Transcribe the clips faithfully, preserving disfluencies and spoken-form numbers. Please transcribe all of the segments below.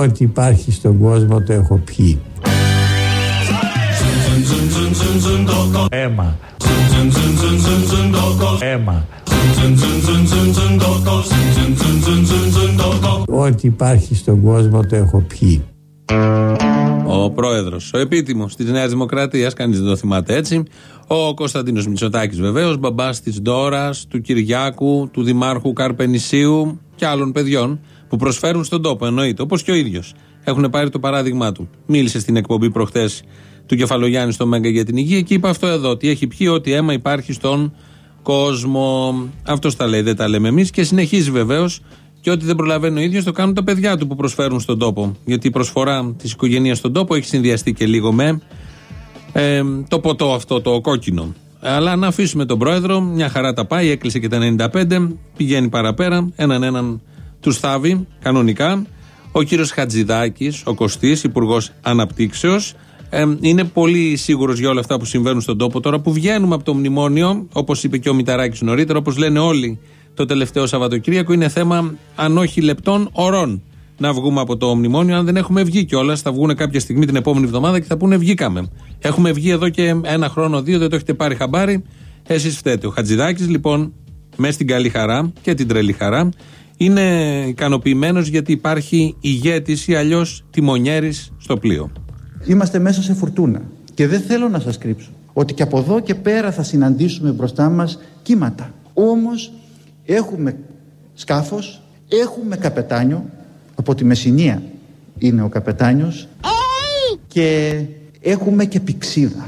Ό,τι υπάρχει στον κόσμο το έχω πιει. Έμα. Έμα. Ό,τι υπάρχει στον κόσμο το έχω πιει. Ο πρόεδρος, ο επίτιμος της Νέας Δημοκρατίας, κανείς δεν το θυμάται έτσι. Ο Κωνσταντίνος Μητσοτάκης βεβαίως, μπαμπάς της Ντόρας, του Κυριάκου, του Δημάρχου Καρπενησίου και άλλων παιδιών που προσφέρουν στον τόπο, εννοείται, όπως και ο ίδιος. Έχουν πάρει το παράδειγμά του. Μίλησε στην εκπομπή προχτές του Κεφαλογιάννη στο Μέγκα για την Υγεία και είπε αυτό εδώ, ότι έχει πιει ό,τι αίμα υπάρχει στον κόσμο. Αυτός τα λέει, δεν τα λέμε εμείς, και συνεχίζει βεβαίως. Και ό,τι δεν προλαβαίνει ο ίδιος το κάνουν τα παιδιά του που προσφέρουν στον τόπο. Γιατί η προσφορά της οικογένειας στον τόπο έχει συνδυαστεί και λίγο με ε, το ποτό αυτό το κόκκινο. Αλλά να αφήσουμε τον πρόεδρο, μια χαρά τα πάει, έκλεισε και τα ενενήντα πέντε, πηγαίνει παραπέρα, έναν έναν του θάβει κανονικά. Ο κύριος Χατζηδάκης, ο Κωστής, υπουργός Αναπτύξεως, ε, είναι πολύ σίγουρος για όλα αυτά που συμβαίνουν στον τόπο τώρα που βγαίνουμε από το μνημόνιο, όπως είπε και ο Μηταράκης νωρίτερα, όπως λένε όλοι. Το τελευταίο Σαββατοκύριακο είναι θέμα, αν όχι λεπτών, ωρών, να βγούμε από το μνημόνιο. Αν δεν έχουμε βγει κιόλας, θα βγουν κάποια στιγμή την επόμενη εβδομάδα και θα πούνε βγήκαμε. Έχουμε βγει εδώ και ένα χρόνο, δύο, δεν το έχετε πάρει χαμπάρι. Εσείς φταίτε. Ο Χατζηδάκης, λοιπόν, μέσα στην καλή χαρά και την τρελή χαρά, είναι ικανοποιημένος γιατί υπάρχει ηγέτης ή αλλιώς τιμονιέρης στο πλοίο. Είμαστε μέσα σε φουρτούνα και δεν θέλω να σας κρύψω ότι και από εδώ και πέρα θα συναντήσουμε μπροστά μας κύματα. Όμως έχουμε σκάφος, έχουμε καπετάνιο, από τη Μεσσηνία είναι ο καπετάνιος, και έχουμε και πηξίδα.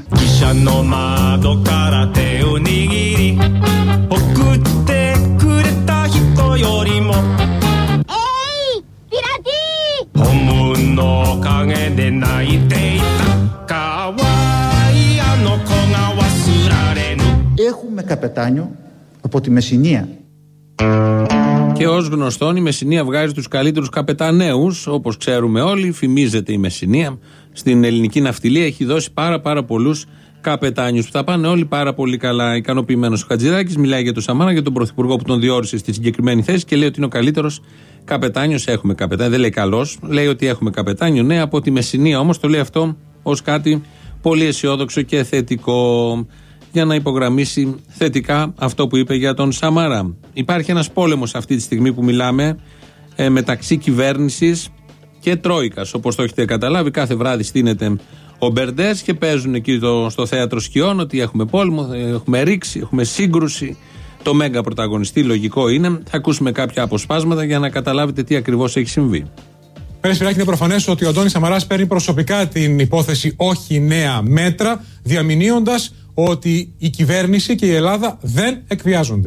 Έχουμε καπετάνιο από τη Μεσσηνία. Και ως γνωστόν η Μεσσηνία βγάζει τους καλύτερους καπεταναίους, όπως ξέρουμε όλοι, φημίζεται η Μεσσηνία. Στην ελληνική ναυτιλία έχει δώσει πάρα πάρα πολλούς καπετάνιους που θα πάνε όλοι πάρα πολύ καλά. Ικανοποιημένος ο Χατζηδάκης μιλάει για τον Σαμάρα, για τον πρωθυπουργό που τον διόρισε στη συγκεκριμένη θέση και λέει ότι είναι ο καλύτερος καπετάνιος. Έχουμε καπετάνιο, δεν λέει καλός, λέει ότι έχουμε καπετάνιο, ναι, από τη Μεσσηνία όμως, το λέει αυτό ως κάτι πολύ αισιόδοξο και θετικό, για να υπογραμμίσει θετικά αυτό που είπε για τον Σαμαρά. Υπάρχει ένας πόλεμος αυτή τη στιγμή που μιλάμε ε, μεταξύ κυβέρνησης και Τρόικας. Όπως το έχετε καταλάβει, κάθε βράδυ στείνεται ο Μπερντές και παίζουν εκεί το, στο θέατρο σκιών ότι έχουμε πόλεμο, έχουμε ρήξη, έχουμε σύγκρουση. Το μέγα πρωταγωνιστή, λογικό είναι. Θα ακούσουμε κάποια αποσπάσματα για να καταλάβετε τι ακριβώς έχει συμβεί. Πέρυσι, Σπυράκη, είναι προφανές ότι ο Αντώνης Σαμαράς παίρνει προσωπικά την υπόθεση όχι νέα μέτρα, διαμηνύοντας ότι η κυβέρνηση και η Ελλάδα δεν εκβιάζονται.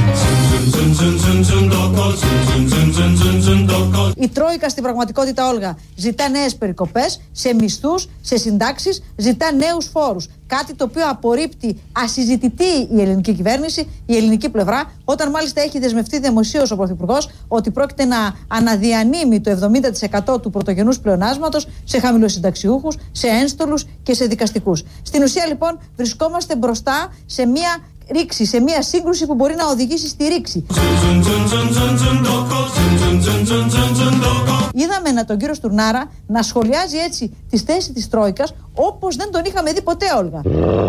Η Τρόικα στην πραγματικότητα, Όλγα, ζητά νέες περικοπές σε μισθούς, σε συντάξεις, ζητά νέους φόρους. Κάτι το οποίο απορρίπτει ασυζητητή η ελληνική κυβέρνηση, η ελληνική πλευρά, όταν μάλιστα έχει δεσμευτεί δημοσίως ο Πρωθυπουργός ότι πρόκειται να αναδιανύμει το εβδομήντα τοις εκατό του πρωτογενούς πλεονάσματος σε χαμηλοσυνταξιούχους, σε ένστολους και σε δικαστικούς. Στην ουσία, λοιπόν, βρισκόμαστε μπροστά σε μια ρήξη, σε μια σύγκρουση που μπορεί να οδηγήσει στη ρήξη. Είδαμε να τον κύριο Στουρνάρα να σχολιάζει έτσι τις θέσεις της Τρόικας όπως δεν τον είχαμε δει ποτέ, Όλγα.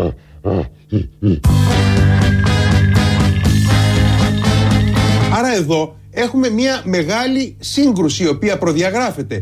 Άρα εδώ έχουμε μια μεγάλη σύγκρουση η οποία προδιαγράφεται.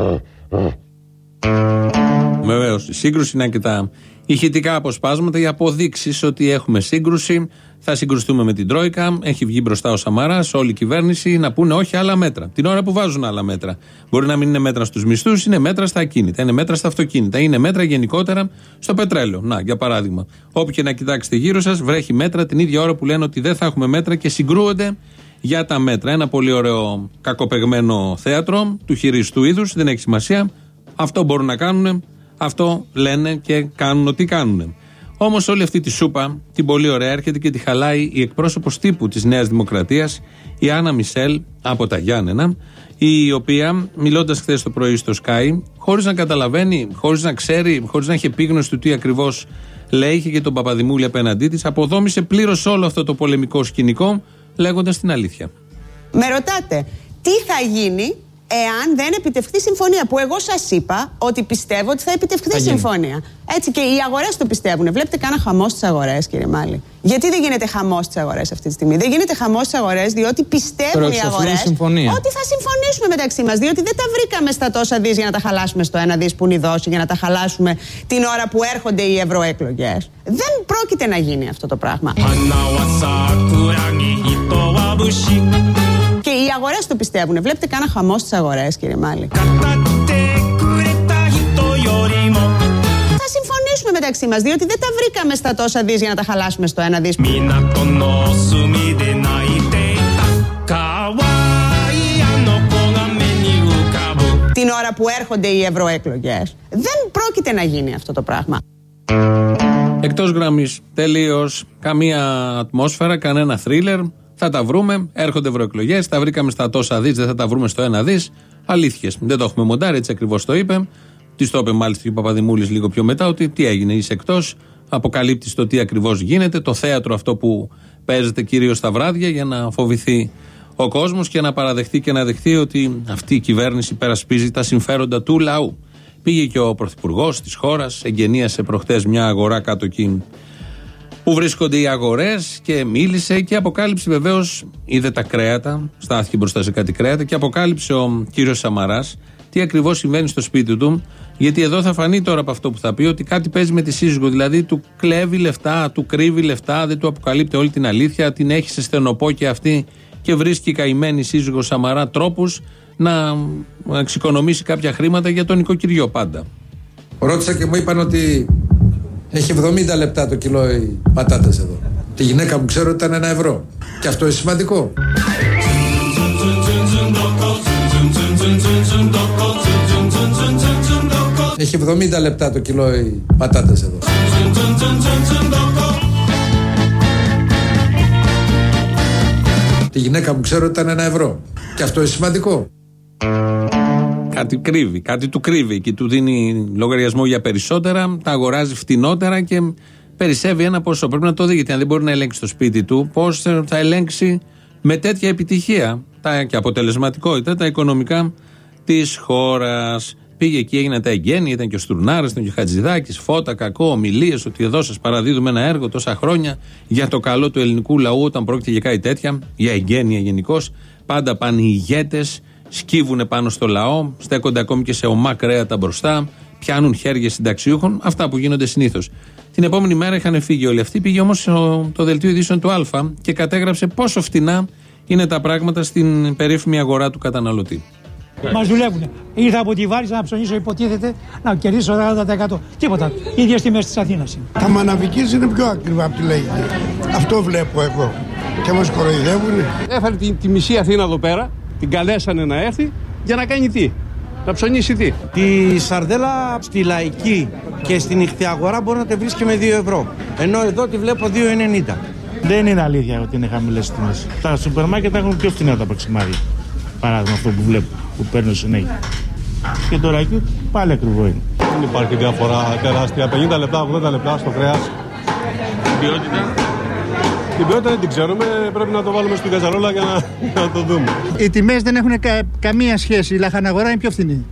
Βεβαίως, η σύγκρουση είναι και τα ηχητικά αποσπάσματα, οι αποδείξεις ότι έχουμε σύγκρουση. Θα συγκρουστούμε με την Τρόικα. Έχει βγει μπροστά ο Σαμαράς, όλη η κυβέρνηση να πούνε όχι άλλα μέτρα. Την ώρα που βάζουν άλλα μέτρα. Μπορεί να μην είναι μέτρα στους μισθούς, είναι μέτρα στα ακίνητα, είναι μέτρα στα αυτοκίνητα, είναι μέτρα γενικότερα στο πετρέλαιο. Να, για παράδειγμα. Όπου και να κοιτάξετε γύρω σας, βρέχει μέτρα την ίδια ώρα που λένε ότι δεν θα έχουμε μέτρα και συγκρούονται για τα μέτρα. Ένα πολύ ωραίο κακοπεγμένο θέατρο του χειριστού είδους, δεν έχει σημασία. Αυτό μπορούν να κάνουν. Αυτό λένε και κάνουν ό,τι κάνουν. Όμως όλη αυτή τη σούπα, την πολύ ωραία, έρχεται και τη χαλάει η εκπρόσωπος τύπου της Νέας Δημοκρατίας, η Άννα Μισελ από τα Γιάννενα, η οποία, μιλώντας χθες το πρωί στο Sky, χωρίς να καταλαβαίνει, χωρίς να ξέρει, χωρίς να έχει επίγνωση του τι ακριβώς λέει, είχε και τον Παπαδημούλη απέναντί της, αποδόμησε πλήρως όλο αυτό το πολεμικό σκηνικό, λέγοντας την αλήθεια. Με ρωτάτε, τι θα γίνει εάν δεν επιτευχθεί συμφωνία. Που εγώ σας είπα ότι πιστεύω ότι θα επιτευχθεί συμφωνία. Έτσι, και οι αγορές το πιστεύουν. Βλέπετε κάνα χαμό στις αγορές, κύριε Μάλη. Γιατί δεν γίνεται χαμός στις αγορές αυτή τη στιγμή? Δεν γίνεται χαμός στις αγορές διότι πιστεύουν οι αγορές ότι θα συμφωνήσουμε μεταξύ μας. Διότι δεν τα βρήκαμε στα τόσα δις για να τα χαλάσουμε στο ένα δις που είναι η δόση, για να τα χαλάσουμε την ώρα που έρχονται οι ευρωεκλογές. Δεν πρόκειται να γίνει αυτό το πράγμα. Και οι αγορές το πιστεύουν. Βλέπετε κάνα χαμό στις αγορές, κύριε Μάλη. Θα συμφωνήσουμε μεταξύ μας, διότι δεν τα βρήκαμε στα τόσα δις για να τα χαλάσουμε στο ένα δις. Την ώρα που έρχονται οι ευρωεκλογές. Δεν πρόκειται να γίνει αυτό το πράγμα. Εκτός γραμμής, τελείως, καμία ατμόσφαιρα, κανένα θρίλερ. Θα τα βρούμε, έρχονται ευρωεκλογές, τα βρήκαμε στα τόσα δις, δεν θα τα βρούμε στο ένα δις. Αλήθειες. Δεν το έχουμε μοντάρει, έτσι ακριβώς το είπε. Της το είπε μάλιστα και ο Παπαδημούλης λίγο πιο μετά, ότι τι έγινε, είσαι εκτός. Αποκαλύπτεις το τι ακριβώς γίνεται, το θέατρο αυτό που παίζεται κυρίως τα βράδια για να φοβηθεί ο κόσμος και να παραδεχτεί και να δεχτεί ότι αυτή η κυβέρνηση υπερασπίζει τα συμφέροντα του λαού. Πήγε και ο πρωθυπουργός της χώρας, εγγενίασε προχτές μια αγορά κάτω εκεί που βρίσκονται οι αγορές και μίλησε και αποκάλυψε, βεβαίως, είδε τα κρέατα, στάθηκε μπροστά σε κάτι κρέατα και αποκάλυψε ο κύριος Σαμαράς τι ακριβώς συμβαίνει στο σπίτι του. Γιατί εδώ θα φανεί τώρα από αυτό που θα πει ότι κάτι παίζει με τη σύζυγο. Δηλαδή του κλέβει λεφτά, του κρύβει λεφτά, δεν του αποκαλύπτει όλη την αλήθεια, την έχει σε στενοπό και αυτή και βρίσκει η καημένη σύζυγο Σαμαρά τρόπους να εξοικονομήσει κάποια χρήματα για τον νοικοκυριό πάντα. Ρώτησα και μου είπαν ότι έχει εβδομήντα λεπτά το κιλό οι πατάτες εδώ. Τη γυναίκα μου ξέρω ότι ήταν ένα ευρώ. Και αυτό είναι σημαντικό. Έχει εβδομήντα λεπτά το κιλό οι πατάτες εδώ. Τη γυναίκα μου ξέρω ότι ήταν ένα ευρώ. Και αυτό είναι σημαντικό. Κάτι κρύβει, κάτι του κρύβει και του δίνει λογαριασμό για περισσότερα, τα αγοράζει φτηνότερα και περισσεύει ένα ποσό. Πρέπει να το δει, γιατί αν δεν μπορεί να ελέγξει το σπίτι του, πώς θα ελέγξει με τέτοια επιτυχία τα, και αποτελεσματικότητα τα οικονομικά της χώρας. Πήγε εκεί, έγιναν τα εγγένεια, ήταν και ο Στουρνάρας, ήταν και ο Χατζηδάκης, φώτα, κακό, ομιλίες, ότι εδώ σας παραδίδουμε ένα έργο τόσα χρόνια για το καλό του ελληνικού λαού, όταν πρόκειται για κάτι τέτοια, για εγγένεια γενικώς. Πάντα πάνε οι ηγέτες, σκύβουνε πάνω στο λαό, στέκονται ακόμη και σε ομά κρέατα μπροστά, πιάνουν χέρια συνταξιούχων, αυτά που γίνονται συνήθως. Την επόμενη μέρα είχαν φύγει όλοι αυτοί, πήγε όμως το δελτίο ειδήσεων του Α και κατέγραψε πόσο φτηνά είναι τα πράγματα στην περίφημη αγορά του καταναλωτή. Μας δουλεύουν. Ήρθα από τη Βάρη να ψωνίσω, υποτίθεται, να κερδίσω σαράντα τοις εκατό. Τίποτα. Ίδιες τιμές της Αθήνας. Τα μαναβικής είναι πιο ακριβά από τη Λαϊκή. Αυτό βλέπω εγώ. Και μας κοροϊδεύουνε. Έφερε τη, τη μισή Αθήνα εδώ πέρα, την καλέσανε να έρθει για να κάνει τι. Να ψωνίσει τι. Τη σαρδέλα στη Λαϊκή και στην νυχτιαγορά μπορεί να τη βρεις και με δύο ευρώ. Ενώ εδώ τη βλέπω δύο ενενήντα. Δεν είναι αλήθεια ότι είναι χαμηλές τιμές. Τα σούπερ μάρκετ έχουν πιο φθηνά τα παξιμάδια. Παράδειγμα αυτό που βλέπω, που παίρνω συνέχεια. Και τώρα εκεί πάλι ακριβό είναι. Δεν υπάρχει διαφορά τεράστια. πενήντα λεπτά, ογδόντα λεπτά στο κρέας. Την ποιότητα. Την ποιότητα δεν την ξέρουμε, πρέπει να το βάλουμε στην καζαρόλα για να, να το δούμε. Οι τιμές δεν έχουν κα, καμία σχέση. Η λαχαναγορά είναι πιο φθηνή.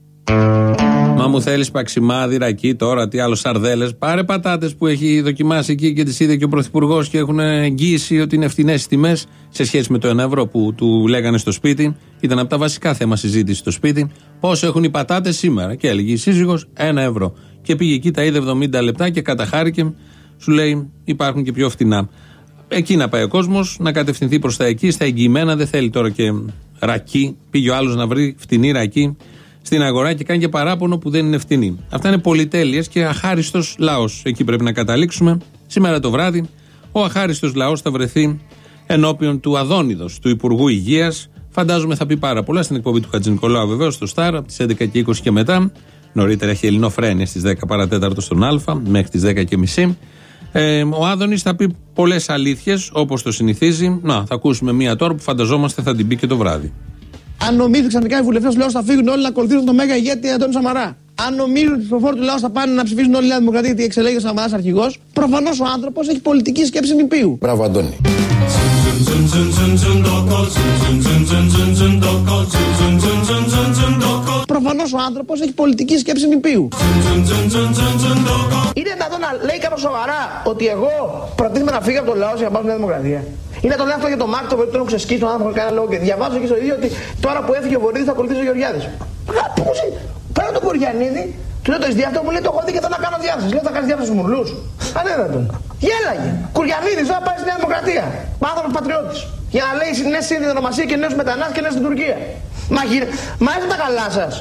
Μα μου θέλεις παξιμάδι, ρακί, τώρα τι άλλο, σαρδέλες. Πάρε πατάτες που έχει δοκιμάσει εκεί και τις είδε και ο πρωθυπουργός και έχουν εγγύηση ότι είναι φθηνές οι τιμές σε σχέση με το ένα ευρώ που του λέγανε στο σπίτι. Ήταν από τα βασικά θέμα συζήτηση στο σπίτι. Πόσο έχουν οι πατάτες σήμερα. Και έλεγε η σύζυγος ένα ευρώ. Και πήγε εκεί, τα είδε εβδομήντα λεπτά και καταχάρηκε. Σου λέει υπάρχουν και πιο φτηνά. Εκεί να πάει ο κόσμος, να κατευθυνθεί προς τα εκεί, στα εγγυημένα. Δεν θέλει τώρα και ρακί. Πήγε ο άλλος να βρει φτηνή ρακί στην αγορά και κάνει και παράπονο που δεν είναι φτηνή. Αυτά είναι πολυτέλειες και αχάριστος λαός. Εκεί πρέπει να καταλήξουμε. Σήμερα το βράδυ ο αχάριστος λαός θα βρεθεί ενώπιον του Αδόνιδος, του Υπουργού Υγείας. Φαντάζομαι θα πει πάρα πολλά στην εκπομπή του Χατζηνικολάου, βεβαίως στο Σταρ, από τις έντεκα και είκοσι και μετά. Νωρίτερα έχει Ελληνοφρένεια στις δέκα παρατέταρτο στον Α, μέχρι τις δέκα και μισή. Ε, ο Άδωνης θα πει πολλές αλήθειες, όπως το συνηθίζει. Να, θα ακούσουμε μία τώρα που φανταζόμαστε θα την πει και το βράδυ. Αν νομίζουν ξαφνικά οι βουλευτές του λαού θα φύγουν όλοι να ακολουθήσουν τον μέγα ηγέτη Αντώνη Σαμαρά. Αν νομίζουν ότι οι ψηφοφόροι του λαού θα πάνε να ψηφίσουν όλη η Νέα Δημοκρατία γιατί εξελέγει ο Σαμαράς αρχηγός, προφανώς ο άνθρωπος έχει πολιτική σκέψη νηπίου. Μπράβο, Αντώνη. Προφανώς ο άνθρωπος έχει πολιτική σκέψη νηπίου. Είναι δυνατόν να λέει κάποιος σοβαρά ότι εγώ προτείνω να φύγω από το λαό για να πάω στη Νέα Δημοκρατία? Είναι το λέω αυτό για τον Μάρκο που τον έχω ξεσκίσει τον άνθρωπο κανένα λόγο και διαβάζω και στο ίδιο ότι τώρα που έφυγε ο Βορύδης θα ακολουθήσει ο Γεωργιάδης. Πώς είναι? Παίρνω τον Κοριανίδη, του λέω το εισδεί αυτό μου λέει το έχω δει και θέλω να κάνω διάθεση. Λέω θα κάνεις διάθεση στους μουρλούς. Ανέδατον. Γέλαγε. Κοριανίδης θα πάει στη Νέα Δημοκρατία. Άνθρωπος πατριώτης. Για να λέει νέες σύνδεσμοι ονομασία και νέους μετανάστες και νέες στην Τουρκία. Μα γύρε. Μα είστε τα καλά σας.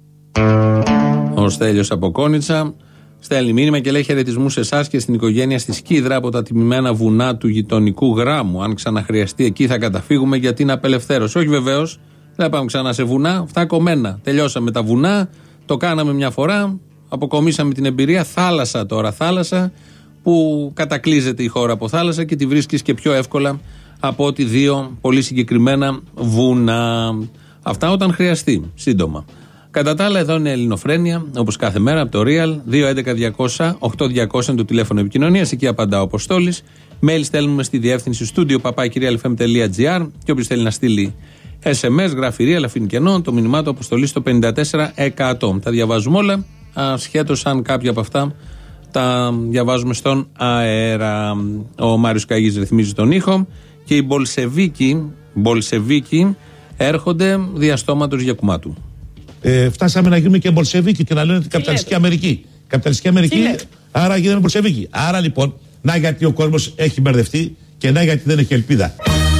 Ο Στέλιος από Κόνιτσα στέλνει μήνυμα και λέει χαιρετισμούς σε εσάς και στην οικογένεια στη Σκίδρα από τα τιμημένα βουνά του γειτονικού Γράμμου. Αν ξαναχρειαστεί εκεί θα καταφύγουμε για την απελευθέρωση. Όχι βεβαίως, δεν πάμε ξανά σε βουνά, αυτά κομμένα. Τελειώσαμε τα βουνά, το κάναμε μια φορά, αποκομίσαμε την εμπειρία. Θάλασσα τώρα, θάλασσα που κατακλείζεται η χώρα από θάλασσα και τη βρίσκεις και πιο εύκολα από ότι δύο πολύ συγκεκριμένα βουνά. Αυτά όταν χρειαστεί, σύντομα. Κατά τα άλλα, εδώ είναι Ελληνοφρένεια, όπως κάθε μέρα από το Real. δύο έντεκα διακόσια οκτώ διακόσια είναι το τηλέφωνο επικοινωνίας. Εκεί απαντά ο Αποστόλης. Mail στέλνουμε στη διεύθυνση στούντιο παπάκι real f m dot g r. Και όποιος θέλει να στείλει ες εμ ες, γράφει Real, αφήνει κενό. Το μηνυμά του Αποστολή στο πενήντα τέσσερα εκατό. Τα διαβάζουμε όλα, ασχέτως αν κάποια από αυτά τα διαβάζουμε στον αέρα. Ο Μάριος Καγής ρυθμίζει τον ήχο και οι Μπολσεβίκοι, Μπολσεβίκοι έρχονται διαστόματος Γιακουμάτου. Ε, φτάσαμε να γίνουμε και Μπολσεβίκοι και να λένε ότι καπιταλιστική Αμερική. Καπιταλιστική Αμερική, άρα γίναμε Μπολσεβίκοι. Άρα λοιπόν, να γιατί ο κόσμος έχει μπερδευτεί και να γιατί δεν έχει ελπίδα.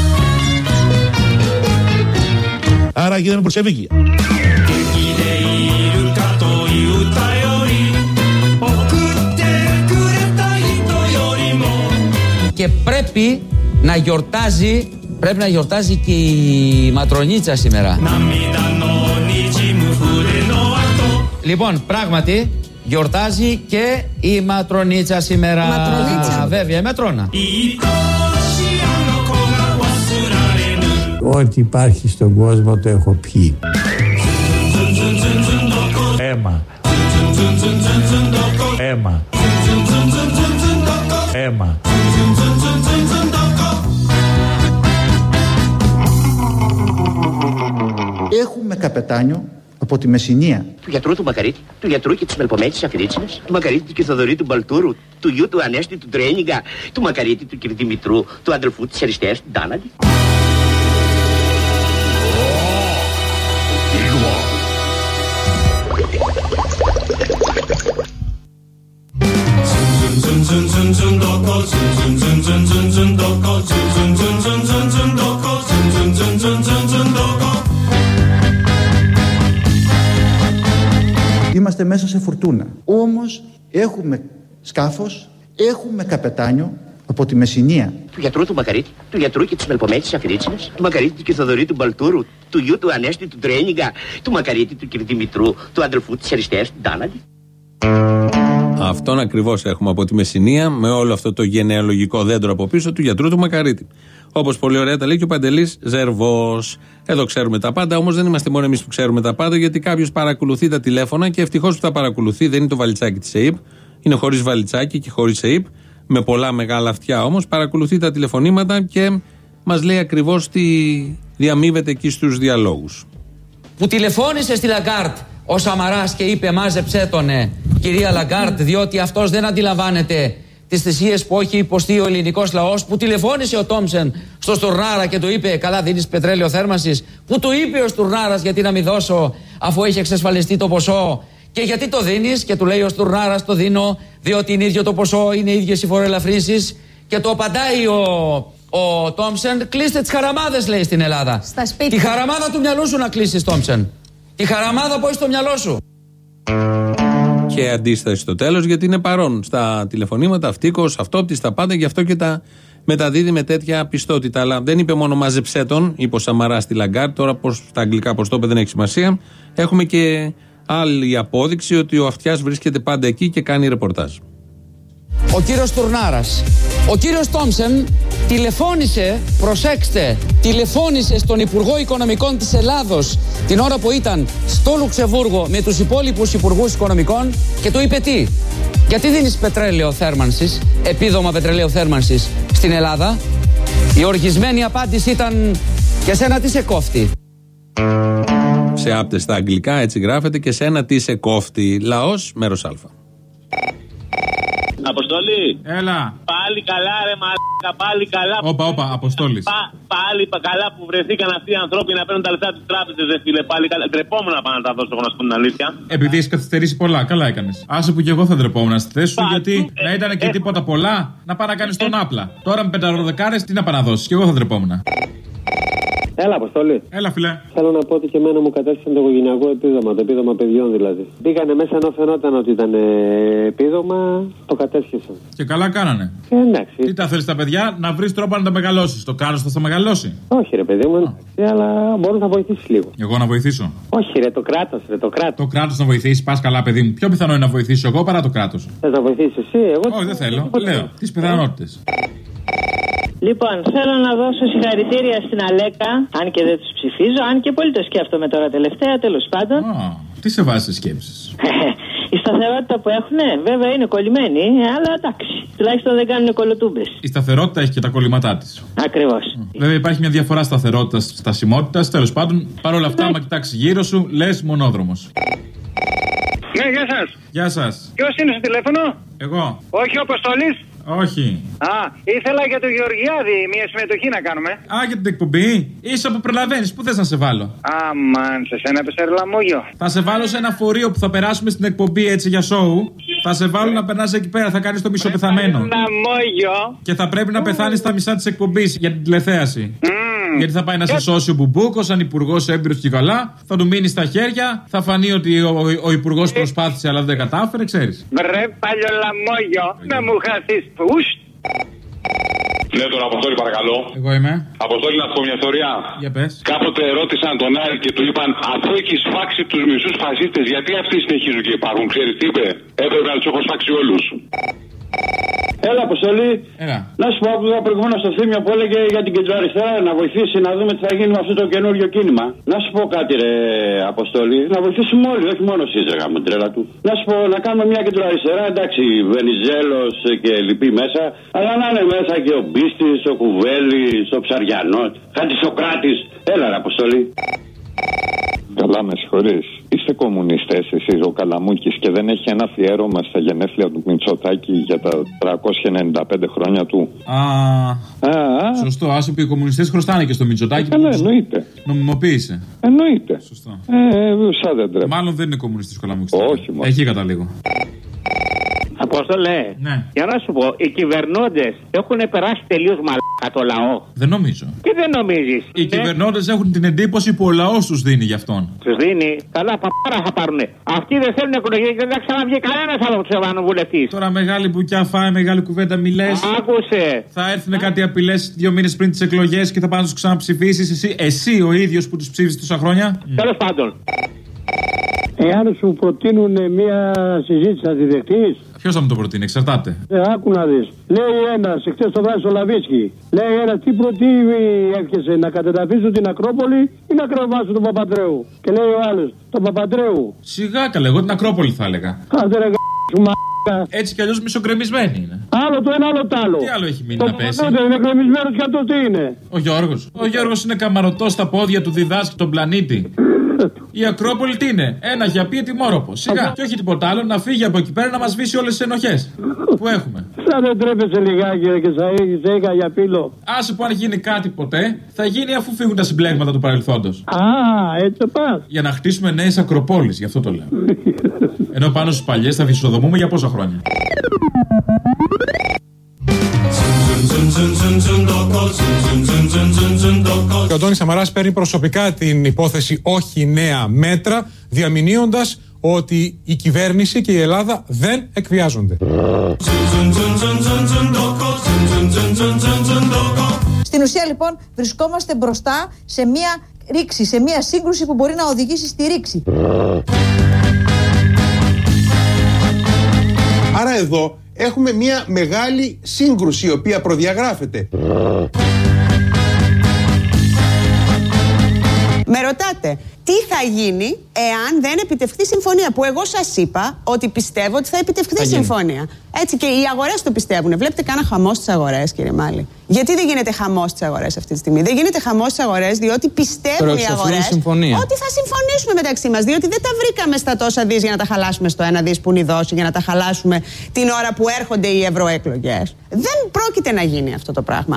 Άρα γίναμε Μπολσεβίκοι. Και πρέπει να γιορτάζει, πρέπει να γιορτάζει και η Ματρονίτσα σήμερα. Λοιπόν, πράγματι γιορτάζει και η Ματρονίτσα σήμερα. Ματρονίτσα. Βέβαια, η Ματρώνα. Ό,τι υπάρχει στον κόσμο το έχω πιει. Έμα. Έμα. Έμα. Έχουμε καπετάνιο από τη Μεσσηνία. Του γιατρού του Μακαρίτη, του γιατρού και της Μελπομέτης Αφιρίτσινας, του Μακαρίτη του Θοδωρή του Μπαλτούρου, του γιου του Ανέστη του Τρένιγκα, του Μακαρίτη του Κυρδημητρού, του αδελφού της Αριστείας του Ντάναλη. Είμαστε μέσα σε φουρτούνα. Όμως έχουμε σκάφος, έχουμε καπετάνιο από τη Μεσσηνία. Του γιατρού του Μακαρίτη, του γιατρού και της Μελπομέτης Αφιρίτσινας, του Μακαρίτη του Θοδωρή του Μπαλτούρου, του γιου του Ανέστη του Τρένιγκα, του Μακαρίτη του Κυρδημητρού, του αδελφού της Αριστείας του Ντάναλη. Αυτόν ακριβώς έχουμε από τη Μεσσηνία, με όλο αυτό το γενεαλογικό δέντρο από πίσω του γιατρού του Μακαρίτη. Όπως πολύ ωραία τα λέει και ο Παντελής Ζερβός. Εδώ ξέρουμε τα πάντα, όμως δεν είμαστε μόνο εμείς που ξέρουμε τα πάντα, γιατί κάποιος παρακολουθεί τα τηλέφωνα και ευτυχώς που τα παρακολουθεί, δεν είναι το βαλιτσάκι της ΕΥΠ, είναι χωρίς βαλιτσάκι και χωρίς ΕΥΠ, με πολλά μεγάλα αυτιά όμως, παρακολουθεί τα τηλεφωνήματα και μας λέει ακριβώς τι διαμείβεται εκεί στους διαλόγους. Που τηλεφώνησε στη Λαγκάρτ ο Σαμαράς και είπε μάζεψέ τον ε, κυρία Λαγκάρτ, διότι αυτός δεν αντιλαμβάνεται τις θυσίες που έχει υποστεί ο ελληνικός λαός. Που τηλεφώνησε ο Τόμψεν στο Στουρνάρα και του είπε καλά δίνεις πετρέλαιο θέρμανσης. Που του είπε ο Στουρνάρας γιατί να μην δώσω αφού έχει εξασφαλιστεί το ποσό. Και γιατί το δίνεις, και του λέει ο Στουρνάρας το δίνω διότι είναι ίδιο το ποσό, είναι ίδιες οι φοροελαφρύνσεις. Και το απαντάει ο, ο Τόμψεν, κλείστε τις χαραμάδες λέει στην Ελλάδα. Στα σπίτια. Τη χαραμάδα του μυαλού σου να κλείσεις Τόμψεν. Τη χαραμάδα που έχει στο μυαλό σου. Και αντίσταση στο τέλος, γιατί είναι παρόν στα τηλεφωνήματα, αυτίκος, αυτόπτης, τα πάντα, γι' αυτό και τα μεταδίδει με τέτοια πιστότητα. Αλλά δεν είπε μόνο μάζεψέ τον, είπε ο Σαμαράς στη Λαγκάρτ. Τώρα πώς, στα αγγλικά πώς το είπε δεν έχει σημασία. Έχουμε και άλλη απόδειξη ότι ο αυτιάς βρίσκεται πάντα εκεί και κάνει ρεπορτάζ. Ο κύριος Τουρνάρας, ο κύριος Τόμψεν τηλεφώνησε, προσέξτε, τηλεφώνησε στον Υπουργό Οικονομικών της Ελλάδος την ώρα που ήταν στο Λουξεμβούργο με τους υπόλοιπους υπουργούς οικονομικών και του είπε τι, γιατί δίνεις πετρέλαιο θέρμανσης, επίδομα πετρελαίου θέρμανσης στην Ελλάδα, Η οργισμένη απάντηση ήταν και σένα τι σε κόφτει. Σε άπτες στα αγγλικά, έτσι γράφεται, και σένα τι σε κόφτει. Λαός, μέρος Α. Αποστολή. Έλα. Πάλι καλά, ρε μαλάκα, πάλι καλά. Όπα, όπα, Αποστόλης. Πα, πάλι καλά που βρεθήκαν αυτοί οι ανθρώποι να παίρνουν τα λεφτά της τράπεζας, ρε φίλε. Πάλι καλά. Ντρεπόμουν να πάω να τα δώσω, εγώ να σου πω την αλήθεια. Επειδή έχει καθυστερήσει πολλά, καλά έκανες. Άσε που και εγώ θα ντρεπόμουν στη θέση σου, Πα, γιατί ε, να ήταν και ε, τίποτα πολλά, να πάει να κάνεις τον άπλα. Τώρα με πενταροδεκάρες τι να πάει να δώσεις, και εγώ θα ντρεπόμουν. Έλα, Αποστολή. Έλα, φιλέ. Θέλω να πω ότι και εμένα μου κατέστησαν το οικογενειακό επίδομα, το επίδομα παιδιών δηλαδή. Μπήκανε μέσα ενώ φαινόταν ότι ήταν επίδομα, το κατέσχεσαν. Και καλά κάνανε. Ε, εντάξει. Τι τα θέλεις τα παιδιά, να βρεις τρόπο να τα μεγαλώσεις. Το κάνος θα τα μεγαλώσει. Όχι, ρε παιδί μου, εντάξει, αλλά μπορεί να βοηθήσει λίγο. Εγώ να βοηθήσω. Όχι, ρε, το κράτος, ρε, το κράτος. Το κράτος να βοηθήσει, πας καλά, παιδί μου. Πιο πιθανό είναι να βοηθήσω εγώ παρά το κράτος. Θες να βοηθήσεις εσύ, εγώ. Όχι, δεν θέλω. Λέω τις πιθανότητες. Λοιπόν, θέλω να δώσω συγχαρητήρια στην Αλέκα, αν και δεν τους ψηφίζω, αν και πολύ το σκέφτομαι τώρα τελευταία, τέλος πάντων. Oh, τι σε βάζει σε σκέψεις. Η σταθερότητα που έχουν, βέβαια είναι κολλημένοι, αλλά εντάξει, τουλάχιστον δεν κάνουν κολοτούμπες. Η σταθερότητα έχει και τα κολλήματά της. Ακριβώς. Mm. Βέβαια υπάρχει μια διαφορά σταθερότητας, στασιμότητας, τέλος πάντων, παρόλα αυτά, άμα κοιτάξει γύρω σου, λες μονόδρομος. Ναι, γεια σας. Γεια σας. Ποιος είναι στο τηλέφωνο? Εγώ. Όχι ο Αποστολής. Όχι. Α, ήθελα για τον Γεωργιάδη μια συμμετοχή να κάνουμε. Α, για την εκπομπή. Είσαι που προλαβαίνεις, πού θες να σε βάλω. Αμάν, σε σένα έπεσε ρελαμόγιο. Θα σε βάλω σε ένα φορείο που θα περάσουμε στην εκπομπή έτσι για σοου. Θα σε βάλω να περνάς εκεί πέρα, θα κάνεις το μισοπεθαμένο. Ρελαμόγιο. Και θα πρέπει να πεθάνεις στα μισά της εκπομπής για την τηλεθέαση. Mm. Γιατί θα πάει να σε σώσει ο Μπουμπούκος, σαν υπουργός έμπειρος και καλά. Θα του μείνει στα χέρια. Θα φανεί ότι ο, ο υπουργός προσπάθησε αλλά δεν κατάφερε, ξέρεις. Βρε παλιολαμόγιο, να μου χαθείς. Ουσ. Ναι, τον Αποστόλη, παρακαλώ. Εγώ είμαι. Αποστόλη, να σου πω μια ιστορία. Για πες. Κάποτε ρώτησαν τον Άρη και του είπαν, αφού έχει σφάξει τους μισούς φασίστες, γιατί αυτοί συνεχίζουν και υπάρχουν. Ξέρεις τι είπε? Έπρεπε να τους έχω σφάξει όλους. Έλα, Αποστολή. Έλα. Να σου πω που είχα προηγούμενα στο Θήμιο που έλεγε για την κεντροαριστερά να βοηθήσει να δούμε τι θα γίνει με αυτό το καινούριο κίνημα. Να σου πω κάτι, ρε Αποστολή. Να βοηθήσουμε όλοι, όχι μόνο εσείς, ρε γάμο, τρέλα του. Να σου πω να κάνουμε μια κεντροαριστερά, εντάξει, Βενιζέλος και λοιποί μέσα. Αλλά να είναι μέσα και ο Μπίστης, ο Κουβέλης, ο Ψαριανός, Χατζησοκράτης. Έλα, ρε Αποστολή. Καλά, με συγχωρείς. Είστε κομμουνιστές εσείς, ο Καλαμούκης, και δεν έχει ένα αφιέρωμα στα γενέθλια του Μητσοτάκη για τα τριακόσια ενενήντα πέντε χρόνια του. Α, α, σωστό. Άσε που οι κομμουνιστές χρωστάνε και στο Μητσοτάκη. Καλά, εννοείται. Νομιμοποίησε. Εννοείται. Σωστό. Ε, σαν δεν τρέπει. Μάλλον δεν είναι κομμουνιστής ο Καλαμούκης. Όχι, μόνο. Εκεί καταλήγω. Απόστολε, ναι. Για να σου πω, οι κυβερνώντες έχουν περάσει τελείως μαλάκα το λαό. Δεν νομίζω. Τι δεν νομίζεις? Οι ναι. κυβερνώντες έχουν την εντύπωση που ο λαός τους δίνει γι' αυτόν. Τους δίνει. Καλά, παπάρα θα πάρουνε. Αυτοί δεν θέλουν εκλογές και δεν θα ξαναβγεί κανένας από τους ευρωβουλευτές. Τώρα μεγάλη μπουκιά φάει, μεγάλη κουβέντα μιλές. Άκουσε. Θα έρθουν κάτι απειλές δύο μήνες πριν τις εκλογές και θα πάνε να τους ξαναψηφίσεις εσύ, εσύ ο ίδιος που τους ψήφισες τόσα χρόνια. Τέλος πάντων. Εάν σου προτείνουν μια συζήτηση θα τη δεχτείς? Ποιος θα μου το προτείνει, εξαρτάται. Ε, άκου να δεις. Λέει ένας, εχθές το βράδυ στο Λαβίσκι. Λέει ένας, τι προτείνει έρχεσαι, να κατεδαφίσουν την Ακρόπολη ή να κρεβάσουν τον Παπαντρέου? Και λέει ο άλλος, τον Παπαντρέου. Σιγά καλέ, εγώ την Ακρόπολη θα έλεγα. Άντε ρε γ***σου μα***κα. Έτσι κι αλλιώς μισογκρεμισμένη είναι. Άλλο το ένα, άλλο το άλλο. Τι άλλο έχει μείνει το να πέσει? Το είναι γκρεμισμένος και αυτό τι είναι? Ο Γιώργος. Ο Γιώργος είναι καμαρωτός στα πόδια του, διδάσκει τον πλανήτη. Η Ακρόπολη τι είναι? Ένα γιαπί ετοιμόρροπο. Σιγά. Και όχι τίποτα άλλο, να φύγει από εκεί πέρα να μας σβήσει όλες τις ενοχές που έχουμε. Σαν δεν τρέπεσαι λιγάκι και σε είχα για πύλο. Άσε που αν γίνει κάτι ποτέ, θα γίνει αφού φύγουν τα συμπλέγματα του παρελθόντος. Α, έτσι το πας. Για να χτίσουμε νέες Ακροπόλεις, γι' αυτό το λέω. Ενώ πάνω στους παλιές θα φυσοδομούμε για πόσα χρόνια. Και ο Αντώνης Σαμαράς παίρνει προσωπικά την υπόθεση όχι νέα μέτρα, διαμηνύοντας ότι η κυβέρνηση και η Ελλάδα δεν εκβιάζονται. Στην ουσία λοιπόν βρισκόμαστε μπροστά σε μια ρήξη, σε μια σύγκρουση που μπορεί να οδηγήσει στη ρήξη. Άρα εδώ έχουμε μια μεγάλη σύγκρουση η οποία προδιαγράφεται. Με ρωτάτε τι θα γίνει εάν δεν επιτευχθεί συμφωνία. Που εγώ σας είπα ότι πιστεύω ότι θα επιτευχθεί θα συμφωνία. Έτσι και οι αγορές το πιστεύουν. Βλέπετε κάνα χαμό στις αγορές, κύριε Μάλη. Γιατί δεν γίνεται χαμός στις αγορές αυτή τη στιγμή? Δεν γίνεται χαμός στις αγορές διότι πιστεύουν οι αγορές ότι θα συμφωνήσουμε μεταξύ μας. Διότι δεν τα βρήκαμε στα τόσα δις για να τα χαλάσουμε στο ένα δις που είναι η δόση, για να τα χαλάσουμε την ώρα που έρχονται οι ευρωεκλογές. Δεν πρόκειται να γίνει αυτό το πράγμα.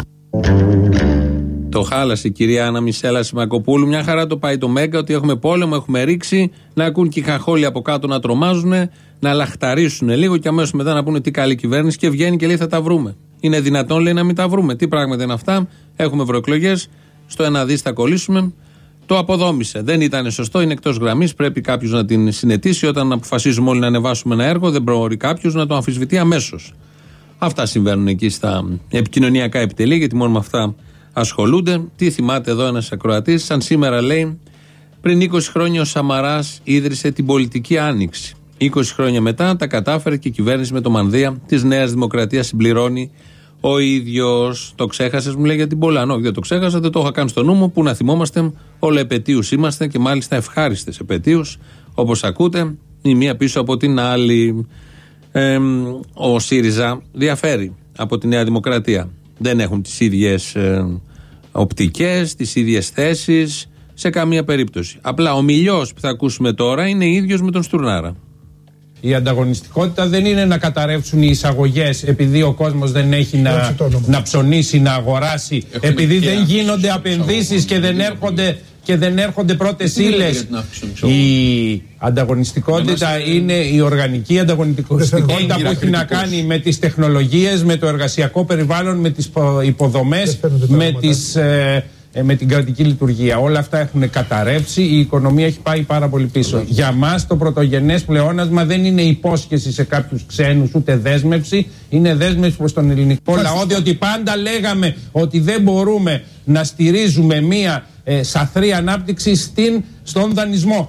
Το χάλασε η κυρία Άννα Μισέλα Σιμακοπούλου. Μια χαρά το πάει το Μέγκα, ότι έχουμε πόλεμο, έχουμε ρίξει. Να ακούν και οι χαχόλοι από κάτω να τρομάζουν, να λαχταρίσουν λίγο και αμέσως μετά να πούνε τι καλή κυβέρνηση. Και βγαίνει και λέει θα τα βρούμε. Είναι δυνατόν, λέει, να μην τα βρούμε? Τι πράγματα είναι αυτά? Έχουμε ευρωεκλογές. Στο ένα δις θα κολλήσουμε. Το αποδόμησε. Δεν ήταν σωστό, είναι εκτός γραμμής. Πρέπει κάποιος να την συνετίσει. Όταν αποφασίζουμε όλοι να ανεβάσουμε ένα έργο, δεν μπορεί κάποιος να το αμφισβητεί αμέσως. Αυτά συμβαίνουν εκεί στα επικοινωνιακά επιτελεία, γιατί μόνο με αυτά ασχολούνται. Τι θυμάται εδώ ένας ακροατής? Σαν σήμερα, λέει, πριν είκοσι χρόνια ο Σαμαράς ίδρυσε την πολιτική άνοιξη. είκοσι χρόνια μετά τα κατάφερε και η κυβέρνηση με το μανδύα της Νέας Δημοκρατίας συμπληρώνει ο ίδιος. Το ξέχασες, μου λέει, για την Πολάν? Όχι, δεν το ξέχασα, δεν το είχα κάνει στο νου μου. Που να θυμόμαστε, όλα επετείους είμαστε και μάλιστα ευχάριστες επετείους, όπως ακούτε, η μία πίσω από την άλλη. Ε, ο ΣΥΡΙΖΑ διαφέρει από τη Νέα Δημοκρατία. Δεν έχουν τις ίδιες ε, οπτικές, τις ίδιες θέσεις σε καμία περίπτωση. Απλά ο μιλιός που θα ακούσουμε τώρα είναι ίδιος με τον Στουρνάρα. Η ανταγωνιστικότητα δεν είναι να καταρρεύσουν οι εισαγωγές επειδή ο κόσμος δεν έχει να, να ψωνίσει, να αγοράσει, Έχουν επειδή δεν γίνονται απενδύσεις και δεν έρχονται, και δεν έρχονται πρώτες ύλες. Η ανταγωνιστικότητα είναι η οργανική ανταγωνιστικότητα που έχει να κάνει με τις τεχνολογίες, με το εργασιακό περιβάλλον, με τις υποδομές, με τις... Ε, με την κρατική λειτουργία. Όλα αυτά έχουν καταρρεύσει, η οικονομία έχει πάει πάρα πολύ πίσω. Mm. Για μας το πρωτογενές πλεόνασμα δεν είναι υπόσχεση σε κάποιους ξένους, ούτε δέσμευση, είναι δέσμευση προς τον ελληνικό λαό, διότι πάντα λέγαμε ότι δεν μπορούμε να στηρίζουμε μία ε, σαθρή ανάπτυξη στην, στον δανεισμό.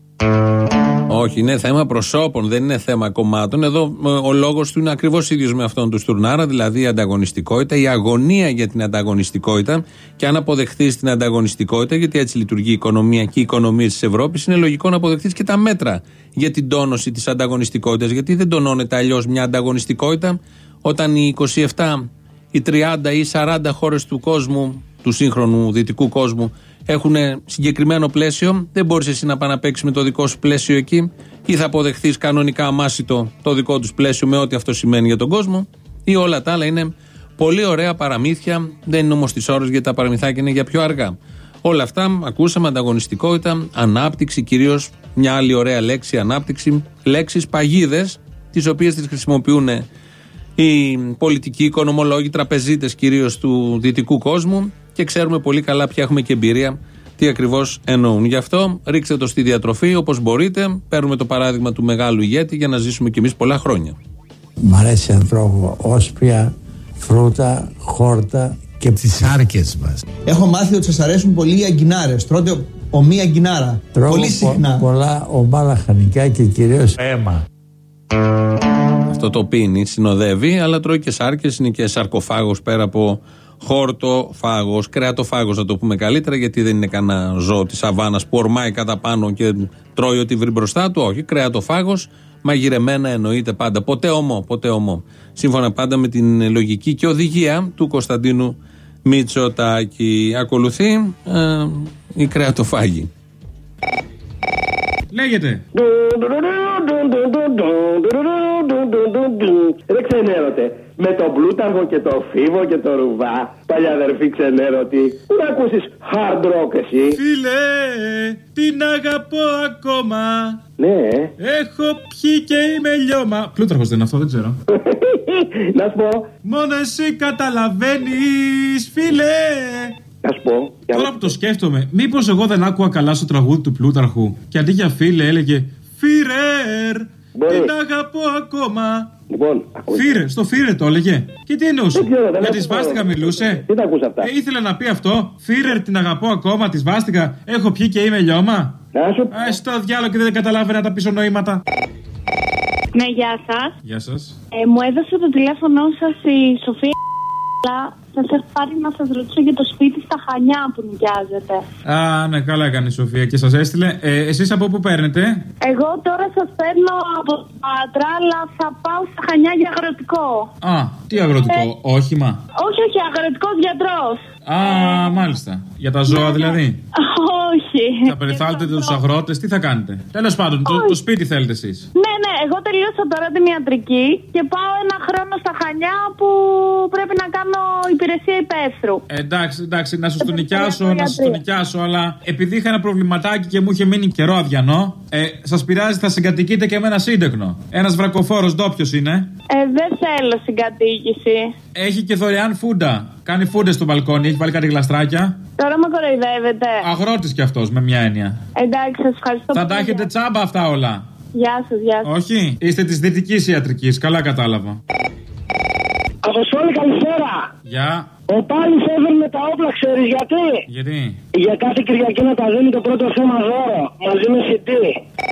Όχι, είναι θέμα προσώπων, δεν είναι θέμα κομμάτων. Εδώ ο λόγος του είναι ακριβώς ίδιος με αυτόν του Στουρνάρα, δηλαδή η ανταγωνιστικότητα, η αγωνία για την ανταγωνιστικότητα. Και αν αποδεχθείς την ανταγωνιστικότητα, γιατί έτσι λειτουργεί η οικονομία και οι οικονομίες της Ευρώπης, είναι λογικό να αποδεχθείς και τα μέτρα για την τόνωση της ανταγωνιστικότητας. Γιατί δεν τονώνεται αλλιώς μια ανταγωνιστικότητα όταν οι είκοσι επτά, οι τριάντα ή σαράντα χώρες του κόσμου, του σύγχρονου δυτικού κόσμου, έχουν συγκεκριμένο πλαίσιο? Δεν μπορείς εσύ να πας να παίξεις με το δικό σου πλαίσιο εκεί, ή θα αποδεχθείς κανονικά αμάσιτο το δικό τους πλαίσιο με ό,τι αυτό σημαίνει για τον κόσμο, ή όλα τα άλλα είναι πολύ ωραία παραμύθια. Δεν είναι όμως τις ώρες, γιατί τα παραμυθάκια είναι για πιο αργά. Όλα αυτά ακούσαμε, ανταγωνιστικότητα, ανάπτυξη, κυρίως μια άλλη ωραία λέξη, ανάπτυξη, λέξεις παγίδες, τις οποίες τις χρησιμοποιούν οι πολιτικοί, οικονομολόγοι, τραπεζίτες κυρίως του δυτικού κόσμου, και ξέρουμε πολύ καλά πια, έχουμε και εμπειρία τι ακριβώς εννοούν. Γι' αυτό ρίξτε το στη διατροφή όπως μπορείτε. Παίρνουμε το παράδειγμα του μεγάλου ηγέτη για να ζήσουμε κι εμείς πολλά χρόνια. Μ' αρέσει να τρώω όσπρια, φρούτα, χόρτα και τις άρκες μας. Έχω μάθει ότι σας αρέσουν πολύ οι αγκινάρες. Τρώτε ομοία αγκινάρα. Τρώω πολύ συχνά. Πο, πολλά ομά λαχανικά και κυρίως αίμα. Αυτό το πίνει, συνοδεύει, αλλά τρώει και σάρκες, είναι και σαρκοφάγος πέρα από χόρτοφάγος, κρεατοφάγος να το πούμε καλύτερα, γιατί δεν είναι κανένα ζώο της σαβάνας που ορμάει κατά πάνω και τρώει ό,τι βρει μπροστά του. Όχι, κρεατοφάγος, μαγειρεμένα εννοείται πάντα. Ποτέ ομό, ποτέ ομό. Σύμφωνα πάντα με την λογική και οδηγία του Κωνσταντίνου Μητσοτάκη. Ακολουθεί ε, η κρεατοφάγη. Λέγεται. Ρε ξενέρωτε, με τον Πλούταρχο και το Φίβο και το Ρουβά, παλιαδερφή ξενέρωτη, πού να ακούσεις hard rock εσύ? Φίλε, την αγαπώ ακόμα. Ναι. Έχω πιει και είμαι λιώμα. Πλούταρχος δεν είναι αυτό, δεν ξέρω. Να σου πω. Μόνο εσύ καταλαβαίνεις, φίλε. Να σου πω. Τώρα που το σκέφτομαι, μήπως εγώ δεν άκουγα καλά στο τραγούδι του Πλούταρχου και αντί για φίλε έλεγε Φίρερ, την αγαπώ ακόμα. Λοιπόν, Φίρε, στο Φίρε το έλεγε. Και τι εννοούσε? Για τη σβάστηκα μιλούσε. Τι τα ακούς αυτά? Ε, ήθελε να πει αυτό. Φίρερ, την αγαπώ ακόμα, τη σβάστηκα. Έχω πιει και είμαι λιώμα. Α, στο διάλογο και δεν καταλάβαινα τα πίσω νοήματα. Ναι, γεια σας. Γεια σας. Ε, μου έδωσε το τηλέφωνό σας η Σοφία. Αλλά Σας έχω πάρει να σας ρωτήσω για το σπίτι στα Χανιά που νοικιάζετε. Α, ναι, καλά έκανε η Σοφία και σας έστειλε. Ε, εσείς από πού παίρνετε? Εγώ τώρα σας παίρνω από την Πάτρα, αλλά θα πάω στα Χανιά για αγροτικό. Α, τι αγροτικό, ε, όχημα? Όχι, όχι, αγροτικός γιατρός. Α, μάλιστα. Για τα ζώα δηλαδή? Όχι. Θα περιθάλετε τους αγρότες, τι θα κάνετε? Τέλος πάντων, το, το σπίτι θέλετε εσείς? Ναι, ναι, εγώ τελείωσα τώρα την ιατρική και πάω ένα χρόνο στα Χανιά που πρέπει να κάνω υπηρεσία υπαίθρου. Ε, εντάξει, εντάξει, να σας το νοικιάσω, να σας το νοικιάσω, αλλά επειδή είχα ένα προβληματάκι και μου είχε μείνει καιρό αδιανό, ε, σας πειράζει, θα συγκατοικείτε και με ένα σύντεκνο. Ένας βρακοφόρος ντόπιος είναι. Ε, δεν θέλω συγκατοίκηση. Έχει και δωρεάν φούντα. Κάνει φούντες στο μπαλκόνι, έχει βάλει κάτι γλαστράκια. Τώρα με κοροϊδεύετε. Αγρότης κι αυτός, με μια έννοια. Εντάξει, σας ευχαριστώ. Θα τα έχετε τσάμπα αυτά όλα. Γεια σας, γεια σας. Όχι, είστε της δυτικής ιατρικής, καλά κατάλαβα. Αποστόλη, καλησπέρα. Γεια. Ο Πάλης έβγαινε τα όπλα, ξέρεις γιατί? Γιατί? Για κάθε Κυριακή να τα δίνει το πρώτο θέμα δώρο, μαζί με σι ντι.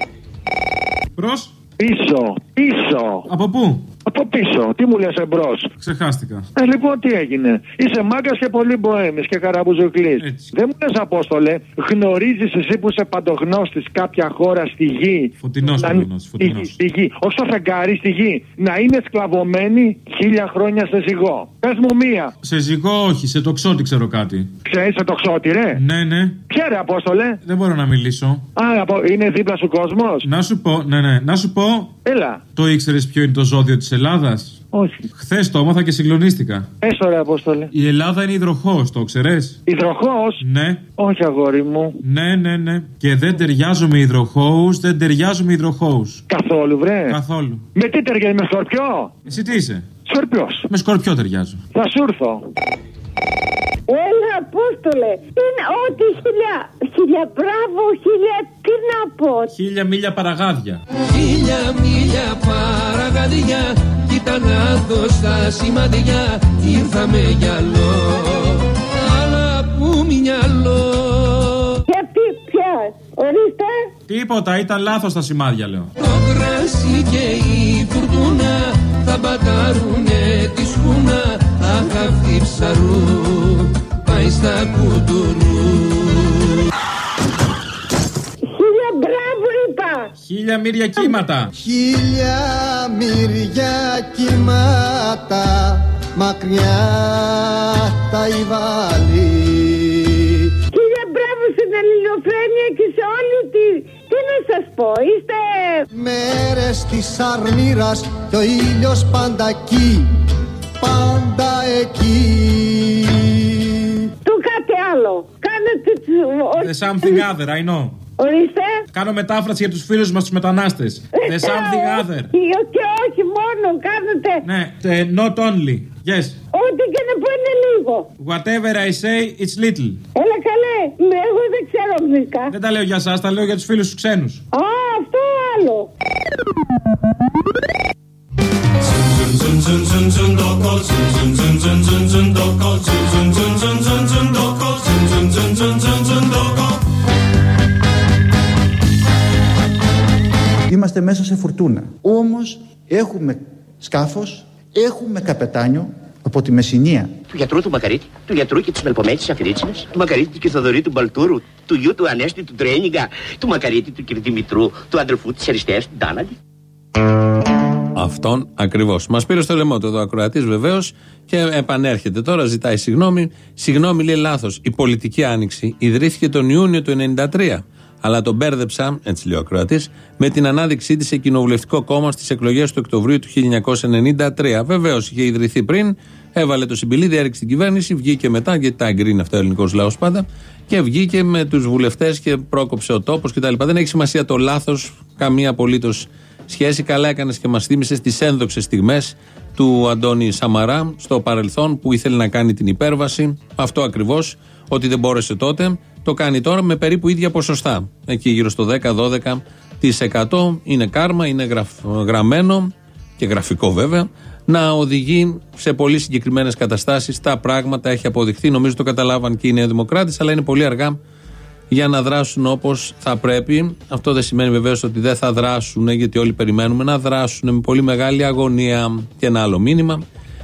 Προς? Πίσω, πίσω. Από πού? Από πίσω, τι μου λες εμπρός? Ξεχάστηκα. Ε, λοιπόν, τι έγινε? Είσαι μάγκας και πολύ μποέμης και καραμπουζουκλής. Δεν μου λες, Απόστολε, γνωρίζεις εσύ που είσαι παντογνώστης κάποια χώρα στη γη? Φωτεινός, να... φωτεινός, φωτεινός. Στη γη, όχι στο φεγγάρι, στη γη. Να είναι σκλαβωμένη χίλια χρόνια σε ζυγό. Πες μου μία. Σε ζυγό, όχι, σε τοξότη ξέρω κάτι. Ξέρεις σε τοξότη, ρε? Ναι, ναι. Ποια ρε, Απόστολε? Δεν μπορώ να μιλήσω. Α, είναι δίπλα σου κόσμος. Να σου πω, ναι, ναι, να σου πω. Έλα. Το ήξερες ποιο είναι το ζώδιο της Ελλάδας? Όχι. Χθες το έμαθα και συγκλονίστηκα. Έστω ρε, Απόστολε. Η Ελλάδα είναι υδροχόος, το ξέρες? Υδροχόος? Ναι. Όχι, αγόρι μου. Ναι, ναι, ναι. Και δεν ταιριάζω με υδροχόους, δεν ταιριάζω με υδροχόους. Καθόλου, βρε. Καθόλου. Με τι ταιριάζει, με σκορπιό? Εσύ τι είσαι? Σκορπιός. Με σκορπιό ταιριάζω. Θα σου έρθω. Έλα, Απόστολε. Είναι ό,τι χίλια. Χίλια μπράβο, χίλια. Τι να πω. Χίλια μίλια παραγάδια. Χίλια μίλια παραγάδια. Κοίτα να δω στα σημαδιά. Ήρθαμε γυαλό. Αλλά που μυαλό. Γιατί πια, ορίστε. Τίποτα, ήταν λάθος τα σημάδια, λέω. Το κράσι και η φουρτούνα θα μπατάρουνε τη σκούνα. Αχ, αυτή ψαρού πάει στα κουτουνού. Χίλια μπράβο είπα. Χίλια μύρια κύματα. Χίλια μύρια κύματα μακριά τα υβάλλει. Χίλια μπράβο στην ελληνοφρένεια και σε όλη τη... Τι να σας πω, είστε... Μέρες της αρμύρας κι ο ήλιος πάντα εκεί, πάντα εκεί. Του κάτι άλλο. Κάνετε... The something other, I know. Ορίστε. Κάνω μετάφραση για τους φίλους μας τους μετανάστες. The something other. Και όχι μόνο, κάνετε... Ναι, not only. Yes. Ό,τι και να πω είναι λίγο. Whatever I say, it's little. Έλα καλέ, εγώ δεν ξέρω αγγλικά. Δεν τα λέω για σας, τα λέω για τους φίλους τους ξένους. Α, αυτό άλλο. Είμαστε μέσα σε φουρτούνα. Όμως έχουμε σκάφος, έχουμε καπετάνιο από τη Μεσσηνία. Του γιατρού του Μακαρίτη, του γιατρού και της Μελπομέτης της Αφιρίτσινας, του Μακαρίτη και Θοδωρή του Μπαλτούρου, του γιου του Ανέστη του Τρένιγκα, του Μακαρίτη του κ. Δημητρού, του αδελφού της Αριστείας του Ντάναλη. Αυτόν ακριβώς. Μας πήρε στο λαιμό το ακροατής βεβαίως και επανέρχεται τώρα, ζητάει συγγνώμη. Συγγνώμη, λέει, λάθος. Η πολιτική άνοιξη ιδρύθηκε τον Ιούνιο του ενενήντα τρία. Αλλά τον μπέρδεψα, έτσι λέει ο ακροατής, με την ανάδειξή της σε κοινοβουλευτικό κόμμα στις εκλογές του Οκτωβρίου του χίλια εννιακόσια ενενήντα τρία. Βεβαίως είχε ιδρυθεί πριν, έβαλε το συμπιλίδι, έριξε την κυβέρνηση, βγήκε μετά, γιατί τα εγκρίνει αυτό ο ελληνικός λαός πάντα, και βγήκε με τους βουλευτές και πρόκοψε ο τόπος κτλ. Δεν έχει σημασία το λάθος, καμία απολύτως σχέση. Καλά έκανες και μας θύμισες τις ένδοξες στιγμές του Αντώνη Σαμαρά στο παρελθόν που ήθελε να κάνει την υπέρβαση. Αυτό ακριβώς, ότι δεν μπόρεσε τότε, το κάνει τώρα με περίπου ίδια ποσοστά. Εκεί γύρω στο δέκα με δώδεκα τοις εκατό είναι κάρμα, είναι γραφ, γραμμένο και γραφικό βέβαια, να οδηγεί σε πολύ συγκεκριμένες καταστάσεις. Τα πράγματα έχει αποδειχθεί, νομίζω το καταλάβαν και οι Νέοι Δημοκράτες, αλλά είναι πολύ αργά για να δράσουν όπως θα πρέπει. Αυτό δεν σημαίνει βεβαίως ότι δεν θα δράσουν, γιατί όλοι περιμένουμε να δράσουν με πολύ μεγάλη αγωνία. Και ένα άλλο μήνυμα,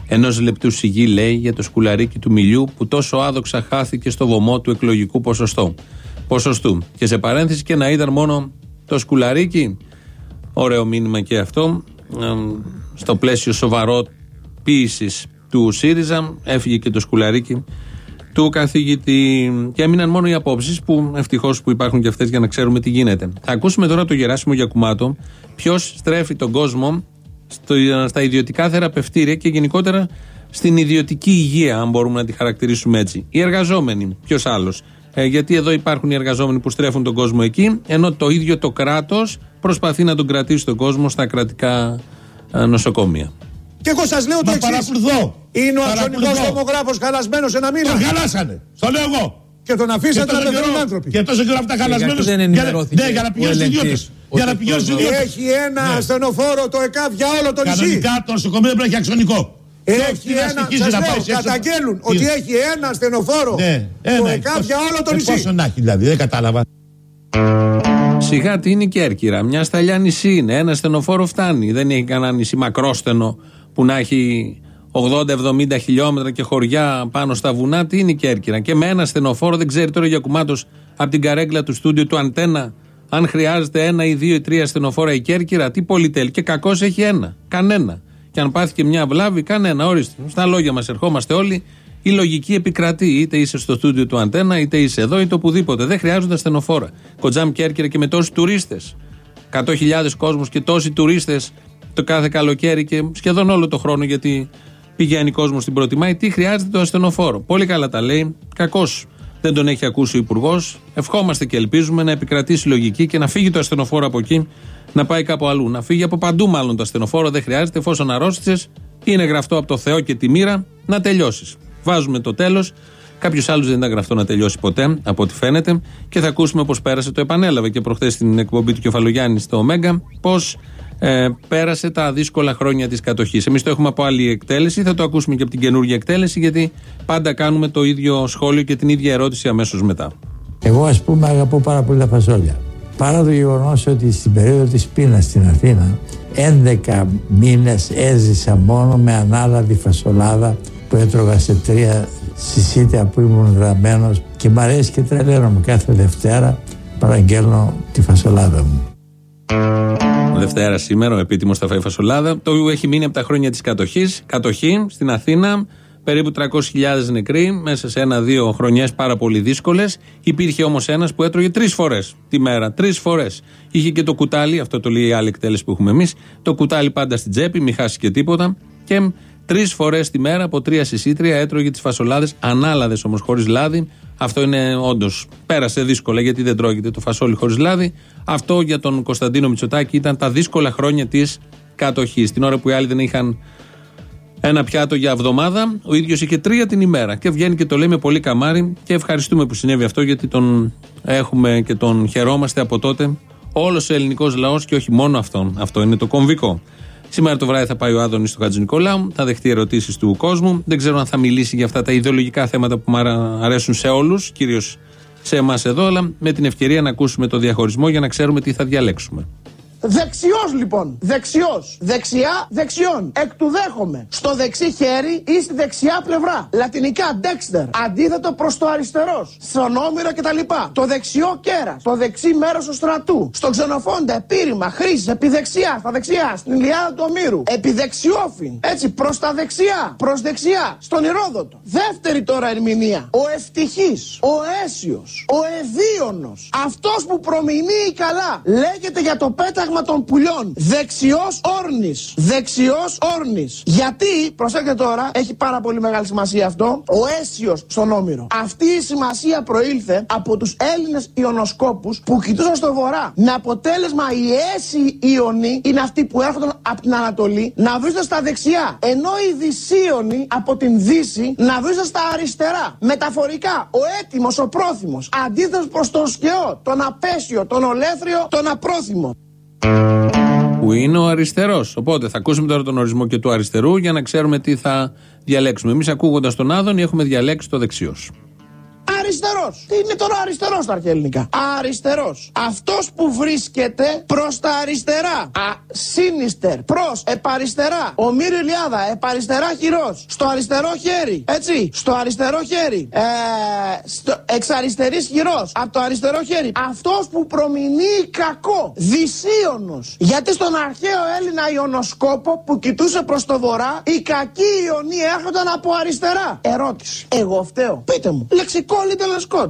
Ενός λεπτού σιγή, λέει, για το σκουλαρίκι του μιλιού που τόσο άδοξα χάθηκε στο βωμό του εκλογικού ποσοστό, ποσοστού. Και σε παρένθεση, και να ήταν μόνο το σκουλαρίκι. Ωραίο μήνυμα και αυτό. Στο πλαίσιο σοβαροποίησης του ΣΥΡΙΖΑ έφυγε και το σκουλαρίκι του καθηγητή και έμειναν μόνο οι απόψεις, που ευτυχώς που υπάρχουν και αυτές για να ξέρουμε τι γίνεται. Θα ακούσουμε τώρα το Γεράσιμο Γιακουμάτο, ποιος στρέφει τον κόσμο στο, στα ιδιωτικά θεραπευτήρια και γενικότερα στην ιδιωτική υγεία, αν μπορούμε να τη χαρακτηρίσουμε έτσι. Οι εργαζόμενοι, ποιος άλλος. Ε, γιατί εδώ υπάρχουν οι εργαζόμενοι που στρέφουν τον κόσμο εκεί, ενώ το ίδιο το κράτος προσπαθεί να τον κρατήσει τον κόσμο στα κρατικά ε, νοσοκομεία. Και εγώ σας λέω το εξής. Παραπλουθώ. Είναι ο αξιονικός τομογράφος χαλασμένος ένα μήνα. Τον χαλάσανε. Στο λέω εγώ. Και τον αφήσατε να πεθαίνουν άνθρωποι. Και τόσο καιρό αυτά χαλασμένος. Δεν ενημερώθηκε. Ναι, για να πηγαίνουν στους ιδιώτες. Για να πηγαίνουν στους ιδιώτες. Έχει ένα ασθενοφόρο το ΕΚΑΒ για όλο το νησί. Κανονικά το νοσοκομείο δεν έχει αξιονικό. Έχει ένα, σας λέω, καταγγέλουν ότι έχει ένα ασθενοφόρο το ΕΚΑΒ για όλο το νησί. Πόσο να έχει δηλαδή, δεν κατάλαβα. Σιγά τι είναι η Κέρκυρα, μια σταλιά νησί είναι, ένα στενοφόρο φτάνει. Δεν έχει κανένα νησί μακρόστενο που να έχει ογδόντα εβδομήντα χιλιόμετρα και χωριά πάνω στα βουνά. Τι είναι η Κέρκυρα? Και με ένα στενοφόρο, δεν ξέρει τώρα ο Γιακουμάτος από την καρέγκλα του στούντιο του Αντένα, αν χρειάζεται ένα ή δύο ή τρία στενοφόρα η Κέρκυρα. Τι πολυτέλει? Και κακώς έχει ένα. Κανένα. Και αν πάθει και μια βλάβη, κανένα. Ορίστε. Στα λόγια μας ερχόμαστε όλοι. Η λογική επικρατεί. Είτε είσαι στο στούντιο του Αντένα, είτε είσαι εδώ, είτε οπουδήποτε. Δεν χρειάζονται στενοφόρα. Κοντζάμ Κέρκυρα και με τόσους τουρίστες. εκατό χιλιάδες κόσμος και τόσοι τουρίστες το κάθε καλοκαίρι και σχεδόν όλο το χρόνο, γιατί πηγαίνει κόσμος στην προτιμάει. Τι χρειάζεται το ασθενοφόρο? Πολύ καλά τα λέει. Κακώς δεν τον έχει ακούσει ο Υπουργός. Ευχόμαστε και ελπίζουμε να επικρατήσει λογική και να φύγει το ασθενοφόρο από εκεί, να πάει κάπου αλλού. Να φύγει από παντού, μάλλον το ασθενοφόρο. Δεν χρειάζεται, εφόσον αρρώστησες, είναι γραφτό από το Θεό και τη μοίρα να τελειώσεις. Βάζουμε το τέλος. Κάποιος άλλος δεν ήταν γραφτό να τελειώσει ποτέ, από ό,τι φαίνεται. Και θα ακούσουμε πώς πέρασε. Το επανέλαβε και προχθές στην εκπομπή του Κεφαλογιάννη στο Μέγκα, πώς ε, πέρασε τα δύσκολα χρόνια της κατοχής. Εμείς το έχουμε από άλλη εκτέλεση, θα το ακούσουμε και από την καινούργια εκτέλεση, γιατί πάντα κάνουμε το ίδιο σχόλιο και την ίδια ερώτηση αμέσως μετά. Εγώ, ας πούμε, αγαπώ πάρα πολύ τα φασόλια. Παρά το γεγονός ότι στην περίοδο της πείνας στην Αθήνα έντεκα μήνες έζησα μόνο με ανάλαδη φασολάδα που έτρωγα σε τρία συσίτια που ήμουν γραμμένος, και μ' αρέσει και τρελαίνομαι κάθε Δευτέρα, παραγγέλνω τη φασολάδα μου. Δευτέρα σήμερα ο επίτιμος θα φάει φασολάδα. Το έχει μείνει από τα χρόνια της κατοχής. Κατοχή στην Αθήνα, περίπου τριακόσιες χιλιάδες νεκροί μέσα σε ένα-δύο χρονιές πάρα πολύ δύσκολες. Υπήρχε όμως ένας που έτρωγε τρεις φορές τη μέρα. Τρεις φορές. Είχε και το κουτάλι, αυτό το λέει η άλλη εκτέλεση που έχουμε εμείς. Το κουτάλι πάντα στην τσέπη, μην χάσει και τίποτα. Και τρεις φορές τη μέρα από τρία συσίτρια έτρωγε τις φασολάδες, ανάλαδες όμως, χωρίς λάδι. Αυτό είναι όντως, πέρασε δύσκολα, γιατί δεν τρώγεται το φασόλι χωρίς λάδι. Αυτό για τον Κωνσταντίνο Μητσοτάκη ήταν τα δύσκολα χρόνια της κατοχής. Την ώρα που οι άλλοι δεν είχαν ένα πιάτο για εβδομάδα, ο ίδιος είχε τρία την ημέρα. Και βγαίνει και το λέει με πολύ καμάρι, και ευχαριστούμε που συνέβη αυτό, γιατί τον έχουμε και τον χαιρόμαστε από τότε όλος ο ελληνικός λαός, και όχι μόνο αυτόν. Αυτό είναι το κομβικό. Σήμερα το βράδυ θα πάει ο Άδωνης στο Χατζηνικολάου, θα δεχτεί ερωτήσεις του κόσμου. Δεν ξέρω αν θα μιλήσει για αυτά τα ιδεολογικά θέματα που μου αρέσουν σε όλους, κυρίως σε εμάς εδώ, αλλά με την ευκαιρία να ακούσουμε το διαχωρισμό για να ξέρουμε τι θα διαλέξουμε. Δεξιός λοιπόν, δεξιός, δεξιά, δεξιόν, εκ του δέχομαι, στο δεξί χέρι ή στη δεξιά πλευρά, λατινικά dexter, αντίθετο προς το αριστερός, στον όμηρο κτλ. Το δεξιό κέρας, το δεξί μέρος του στρατού, στον Ξενοφόντα, επίρρημα, χρήση, επιδεξιά, στα δεξιά, στην Ιλιάδα του Ομήρου, επιδεξιόφιν, έτσι προς τα δεξιά, προς δεξιά, στον Ηρόδοτο. Δεύτερη τώρα ερμηνεία, ο ευτυχής, ο αίσιος, ο ευίωνος, αυτός που προμηνύει καλά, λέγεται για το πέταγμα των πουλιών. Δεξιός όρνης. Δεξιός όρνης. Γιατί, προσέξτε τώρα, έχει πάρα πολύ μεγάλη σημασία αυτό, ο αίσιος στον Όμηρο. Αυτή η σημασία προήλθε από τους Έλληνες ιονοσκόπους που κοιτούσαν στο βορρά. Με αποτέλεσμα οι αίσιοι Ιωνοί είναι αυτοί που έρχονταν από την Ανατολή να βρίσκονται στα δεξιά. Ενώ οι Δυσίωνοι από την Δύση να βρίσκονται στα αριστερά. Μεταφορικά, ο έτοιμος, ο πρόθυμος. Αντίθετος προς τον σκαιό, τον απέσιο, τον ολέθριο, τον απρόθυμο. Που είναι ο αριστερός. Οπότε θα ακούσουμε τώρα τον ορισμό και του αριστερού για να ξέρουμε τι θα διαλέξουμε. Εμείς, ακούγοντας τον Άδωνη, έχουμε διαλέξει το δεξιός. Αριστερός. Τι είναι τώρα αριστερός στα αρχαία ελληνικά? Αριστερός. Αυτός που βρίσκεται προς τα αριστερά. Α, σίνιστερ. Προς, επαριστερά. Ο Μύριο Ηλιάδα, επαριστερά χειρός. Στο αριστερό χέρι. Έτσι. Στο αριστερό χέρι. Ε, στο, εξ αριστερής χειρός. Από το αριστερό χέρι. Αυτός που προμηνύει κακό. Δυσίωνος. Γιατί στον αρχαίο Έλληνα Ιωνοσκόπο που κοιτούσε προς το βορρά, οι κακοί Ιωνοί έρχονταν από αριστερά. Ερώτηση. Εγώ φταίω? Πείτε μου. Λεξικό Little Scott.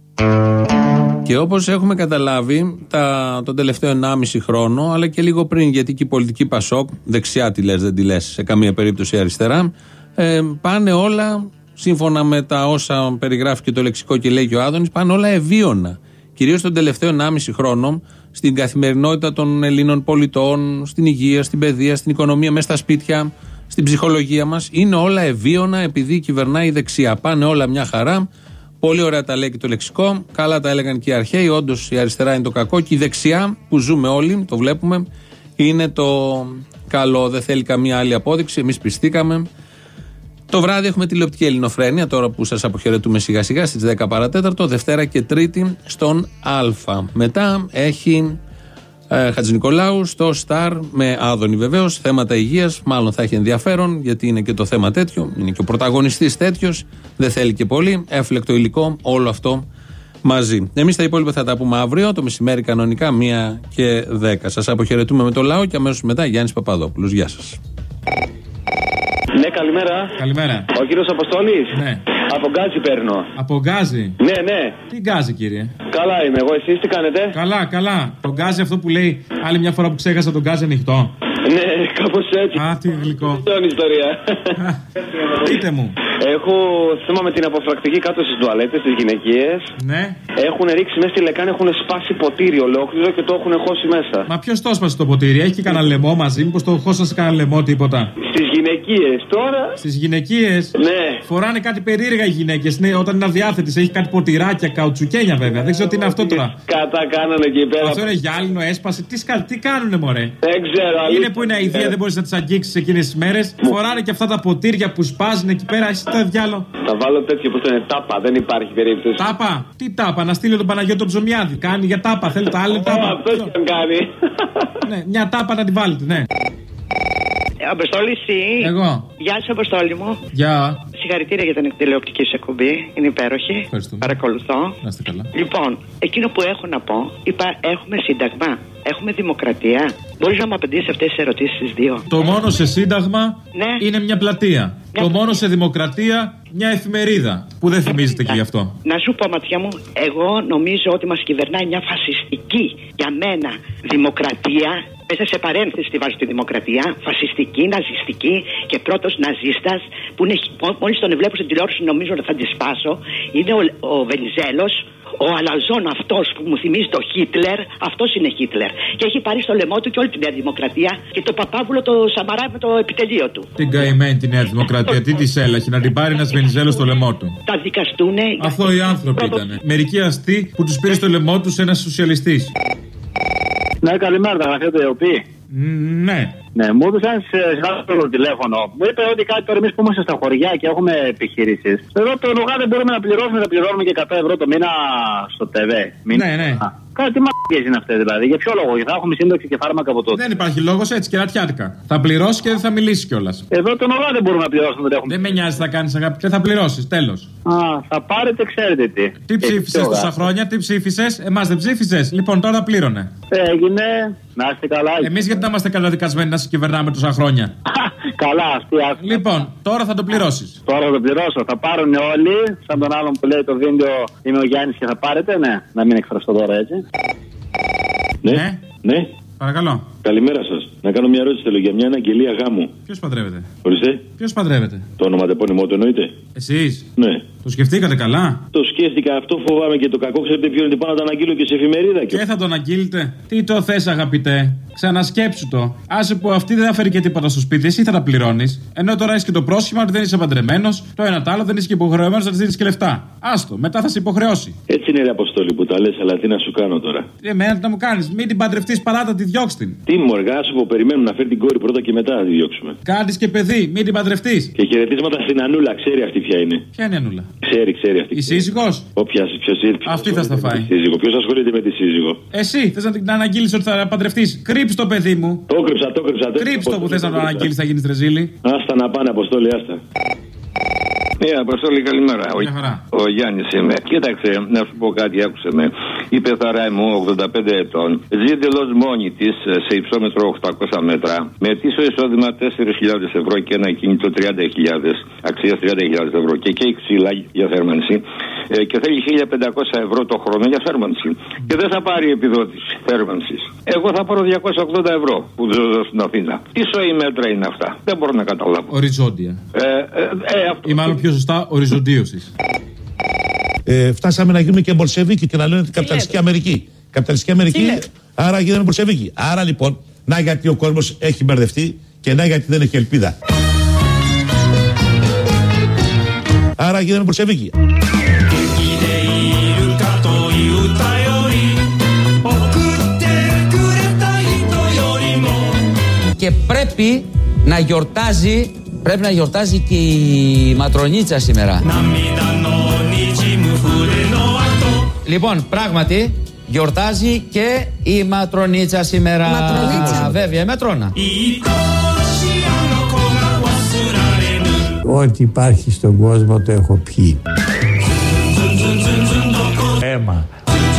Και όπως έχουμε καταλάβει τα, τον τελευταίο ενάμιση χρόνο, αλλά και λίγο πριν, γιατί και η πολιτική Πασόκ, δεξιά τη λες, δεν τη λες σε καμία περίπτωση αριστερά, ε, πάνε όλα, σύμφωνα με τα όσα περιγράφει και το λεξικό και λέει και ο Άδωνης, πάνε όλα ευίωνα. Κυρίως τον τελευταίο ενάμιση χρόνο, στην καθημερινότητα των Ελλήνων πολιτών, στην υγεία, στην παιδεία, στην οικονομία, μέσα στα σπίτια, στην ψυχολογία μας, είναι όλα ευίωνα επειδή κυβερνάει η δεξιά. Πάνε όλα μια χαρά. Πολύ ωραία τα λέει και το λεξικό. Καλά τα έλεγαν και οι αρχαίοι. Όντως η αριστερά είναι το κακό και η δεξιά που ζούμε όλοι, το βλέπουμε, είναι το καλό. Δεν θέλει καμία άλλη απόδειξη. Εμείς πιστήκαμε. Το βράδυ έχουμε τηλεοπτική Ελληνοφρένεια, τώρα που σας αποχαιρετούμε σιγά σιγά στις δέκα παρατέταρτο, Δευτέρα και Τρίτη στον Α. Μετά έχει ε, Χατζηνικολάου στο Σταρ με Άδωνη βεβαίως, θέματα υγείας, μάλλον θα έχει ενδιαφέρον γιατί είναι και το θέμα τέτοιο, είναι και ο πρωταγωνιστής τέτοιος, δεν θέλει και πολύ, έφλεκτο υλικό, όλο αυτό μαζί. Εμείς τα υπόλοιπα θα τα πούμε αύριο, το μεσημέρι κανονικά, μία και δέκα. Σας αποχαιρετούμε με το λαό και αμέσως μετά Γιάννης Παπαδόπουλος. Γεια σας. Ναι, καλημέρα. Καλημέρα. Ο κύριος Αποστόλης. Ναι. Από Γκάζι παίρνω. Από Γκάζι. Ναι, ναι. Τι Γκάζι, κύριε? Καλά είμαι εγώ, εσείς τι κάνετε? Καλά, καλά. Το Γκάζι αυτό που λέει άλλη μια φορά που ξέχασα τον Γκάζι ανοιχτό. Ναι, κάπως έτσι. Α, τι γλυκό. Αυτό είναι η ιστορία. Πείτε μου. Έχω θέμα με την αποφρακτική κάτω στις τουαλέτες, στις γυναικείες. Ναι. Έχουν ρίξει μέσα στη λεκάνη, έχουν σπάσει ποτήρι ολόκληρο και το έχουν χώσει μέσα. Μα ποιος το έσπασε το ποτήρι? Έχει και κανένα λαιμό μαζί? Μήπως το χώσασε κανένα λαιμό, τίποτα? Στις γυναικείες τώρα. Στις γυναικείες. Ναι. Φοράνε κάτι περίεργα οι γυναίκες. Ναι, όταν είναι αδιάθετες, έχει κάτι ποτηράκια, καουτσουκένια βέβαια. Δεν ξέρω τι είναι αυτό τώρα. Κατά κάνανε εκεί πέρα. Αυτό είναι γυάλινο, έσπασε. Τι, σκα... τι κάνουνε, μωρέ? Δεν ξέρω. Είναι που είναι αηδία, δεν μπορείς να τις αγγίξεις εκείνες τις μέρες. Φοράνε και αυτά τα ποτήρια που σπάζουν εκεί πέρα. Εσύ το διάλο. Θα βάλω τέτοιο που είναι τάπα, δεν υπάρχει περίπτωση. Τάπα? Τι τάπα? Να στείλω τον Παναγιώτο τον Ψωμιάδη. Κάνει για τάπα, θέλει τα άλλη τάπα. Αυτό τι τον κάνει. Ναι, μια τάπα να την βάλετε, ναι. Αποστόλη, εσύ. Εγώ. Γεια σου, Αποστόλη μου. Γεια. Συγχαρητήρια για την τηλεοπτική σου εκπομπή. Είναι υπέροχη. Ευχαριστούμε. Παρακολουθώ. Να είστε καλά. Λοιπόν, εκείνο που έχω να πω, είπα έχουμε σύνταγμα. Έχουμε δημοκρατία. Μπορείς να μου απαντήσεις αυτές τις ερωτήσεις τις δύο? Το μόνο σε σύνταγμα ναι. είναι μια πλατεία. Μια... Το μόνο σε δημοκρατία μια εφημερίδα. Που δεν θυμίζετε και γι' αυτό. Να σου πω, ματιά μου, εγώ νομίζω ότι μας κυβερνάει μια φασιστική, για μένα, δημοκρατία. Μέσα σε παρένθεση τη βάζω τη δημοκρατία. Φασιστική, ναζιστική και πρώτος ναζίστας που είναι, μόλις τον βλέπω στην τηλεόραση νομίζω ότι θα τη σπάσω. Είναι ο, ο Βενιζέλος. Ο Αλαζόν αυτός που μου θυμίζει το Χίτλερ, αυτός είναι Χίτλερ. Και έχει πάρει στο λαιμό του και όλη τη Νέα Δημοκρατία και το Παπάβουλο το Σαμαρά με το επιτελείο του. Την καημένη τη Νέα Δημοκρατία, τι της έλαχε να την πάρει ένας Βενιζέλος στο λαιμό του? Τα δικαστούνε. Αυτό οι άνθρωποι Πρώτο... ήταν. Μερικοί αστεί που τους πήρε στο λαιμό τους ένας σοσιαλιστής. Ναι, καλημέρα, θα γραφείο του ΕΟΠΗ. Ναι. Ναι, μου έδωσαν σε το τηλέφωνο. Μου είπε ότι κάτι τώρα εμείς που είμαστε στα χωριά και έχουμε επιχειρήσεις. Εδώ το ΛΟΓΑ δεν μπορούμε να πληρώσουμε, θα πληρώνουμε και εκατό ευρώ το μήνα στο ΤΒ. Ναι, ναι. Κάτι μαγικές είναι αυτές δηλαδή. Για ποιο λόγο? Θα έχουμε σύνταξη και φάρμακα από τότε. Δεν υπάρχει λόγος, έτσι και ρατιάτικα. Θα πληρώσει και δεν θα μιλήσει κιόλας. Εδώ το ΛΟΓΑ δεν μπορούμε να πληρώσουμε. Δεν, έχουμε... δεν με νοιάζει, θα κάνεις αγάπη. Δεν θα πληρώσεις, τέλος. Α, θα πάρετε, ξέρετε τι. Τι ψήφισες τόσα χρόνια, τι ψήφισες? Εμάς δεν ψήφισες. Λοιπόν, τώρα πλήρωνε. Έγινε. Να είστε καλά. Εμείς γιατί να είμαστε καταδικασμένοι να σε κυβερνάμε τόσα χρόνια? Καλά, αυτή άκουσα. Λοιπόν, τώρα θα το πληρώσεις. Τώρα θα το πληρώσω. Θα πάρουν όλοι. Σαν τον άλλον που λέει το βίντεο είμαι ο Γιάννης και θα πάρετε. Ναι, να μην εκφραστώ τώρα έτσι. Ναι. Ναι. Ναι. Παρακαλώ. Καλημέρα σας. Να κάνω μια ερώτηση θέλω για μια αναγγελία γάμου. Ποιος παντρεύεται? Ορίστε. Ποιος παντρεύεται? Το ονοματεπώνυμό του εννοείται? Εσείς? Ναι. Το σκεφτήκατε καλά? Το σκέφτηκα, αυτό φοβάμαι και το κακό ξέρετε ποιο είναι, πάω να το αναγγείλω και σε εφημερίδα. Και, και θα το αναγγείλετε? Τι το θες αγαπητέ? Ξανασκέψου το. Άσε που αυτή δεν θα φέρει και τίποτα στο σπίτι, εσύ θα τα πληρώνεις. Ενώ τώρα έχει και το πρόσχημα ότι δεν είσαι παντρεμένος, το ένα τ' άλλο δεν είσαι και υποχρεωμένος να τη δίνεις και λεφτά. Άστο, μετά θα σε υποχρεώσει. Έτσι είναι η Αποστόλη που τα λες, αλλά τι να σου κάνω τώρα. Εμένα τι να μου κάνεις, μην την παντρευτείς παράτα, τη διώξ' την. Τι μου αργά σου πω περιμένουμε να φέρει την κόρη πρώτα και μετά να τη διώξουμε. Κάνεις και παιδί, μην την παντρευτείς. Και χαιρετίσματα στην Ανούλα, ξέρει αυτή ποια είναι. Ποια είναι η Ανούλα? Ξέρει, ξέρει αυτή. Η σύζυγος? Όποια, ποιος, ποιος αυτή θα στα φάει. Ποιος ασχολείται με τη σύζυγο? Εσύ θες να την αναγγείλεις ότι θα παντρευτείς. Κρύψ' το παιδί μου. Το κρύψα, το κρύψα. Κρύψ' το που θες να το αναγγείλεις, θα γίνεις τρεζίλη. Άστα να πάνε, Αποστόλη, άστα. Ναι, Αποστόλη, καλημέρα. Ο, ο Γιάννης είμαι. Κοίταξε, να σου πω κάτι, άκουσε με. Η πεθαρά μου, ογδόντα πέντε ετών, ζει εντελώς μόνη της σε υψόμετρο οκτακόσια μέτρα, με ετήσιο εισόδημα τέσσερις χιλιάδες ευρώ και ένα κινητό τριάντα χιλιάδες, αξία τριάντα χιλιάδες ευρώ. Και καίει ξύλα για θέρμανση. Ε, και θέλει χίλια πεντακόσια ευρώ το χρόνο για θέρμανση. Και δεν θα πάρει επιδότηση θέρμανσης. Εγώ θα πάρω διακόσια ογδόντα ευρώ που ζω στην Αθήνα. Τι σοή μέτρα είναι αυτά? Δεν μπορώ να καταλάβω. Οριζόντια. Ε, ε, ε, αυτό... Ή μάλλον πιο σωστά, οριζοντίωσης. Ε, φτάσαμε να γίνουμε και Μπολσεβίκοι και να λένε την καπιταλιστική Αμερική. Καπιταλιστική Αμερική, άρα γίνανε Μπολσεβίκοι. Άρα λοιπόν, να γιατί ο κόσμος έχει μπερδευτεί και να γιατί δεν έχει ελπίδα. Άρα γίνανε Μπολσεβίκοι. Και πρέπει να γιορτάζει, πρέπει να γιορτάζει και η Ματρονίτσα σήμερα. Λοιπόν, πράγματι, γιορτάζει και η Ματρονίτσα σήμερα. Ματρονίτσα. Βέβαια, η Ματρώνα. Ό,τι υπάρχει στον κόσμο το έχω πιει. Αίμα.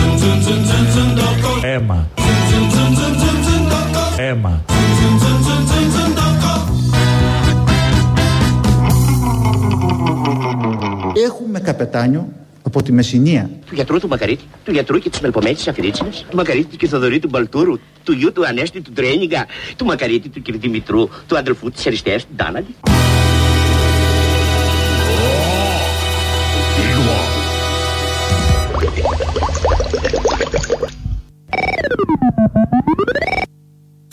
Αίμα. Αίμα. Έχουμε καπετάνιο από τη Μεσσηνία. Του γιατρού του Μακαρίτη, του γιατρού και της Μελπομέτης της Αφιρίτσινας, του Μακαρίτη του Κιθοδωρή του Μπαλτούρου, του γιου του Ανέστη του Τρένιγκα, του Μακαρίτη του κ. Δημητρού, του αδελφού της Αριστείας του Ντάναντι.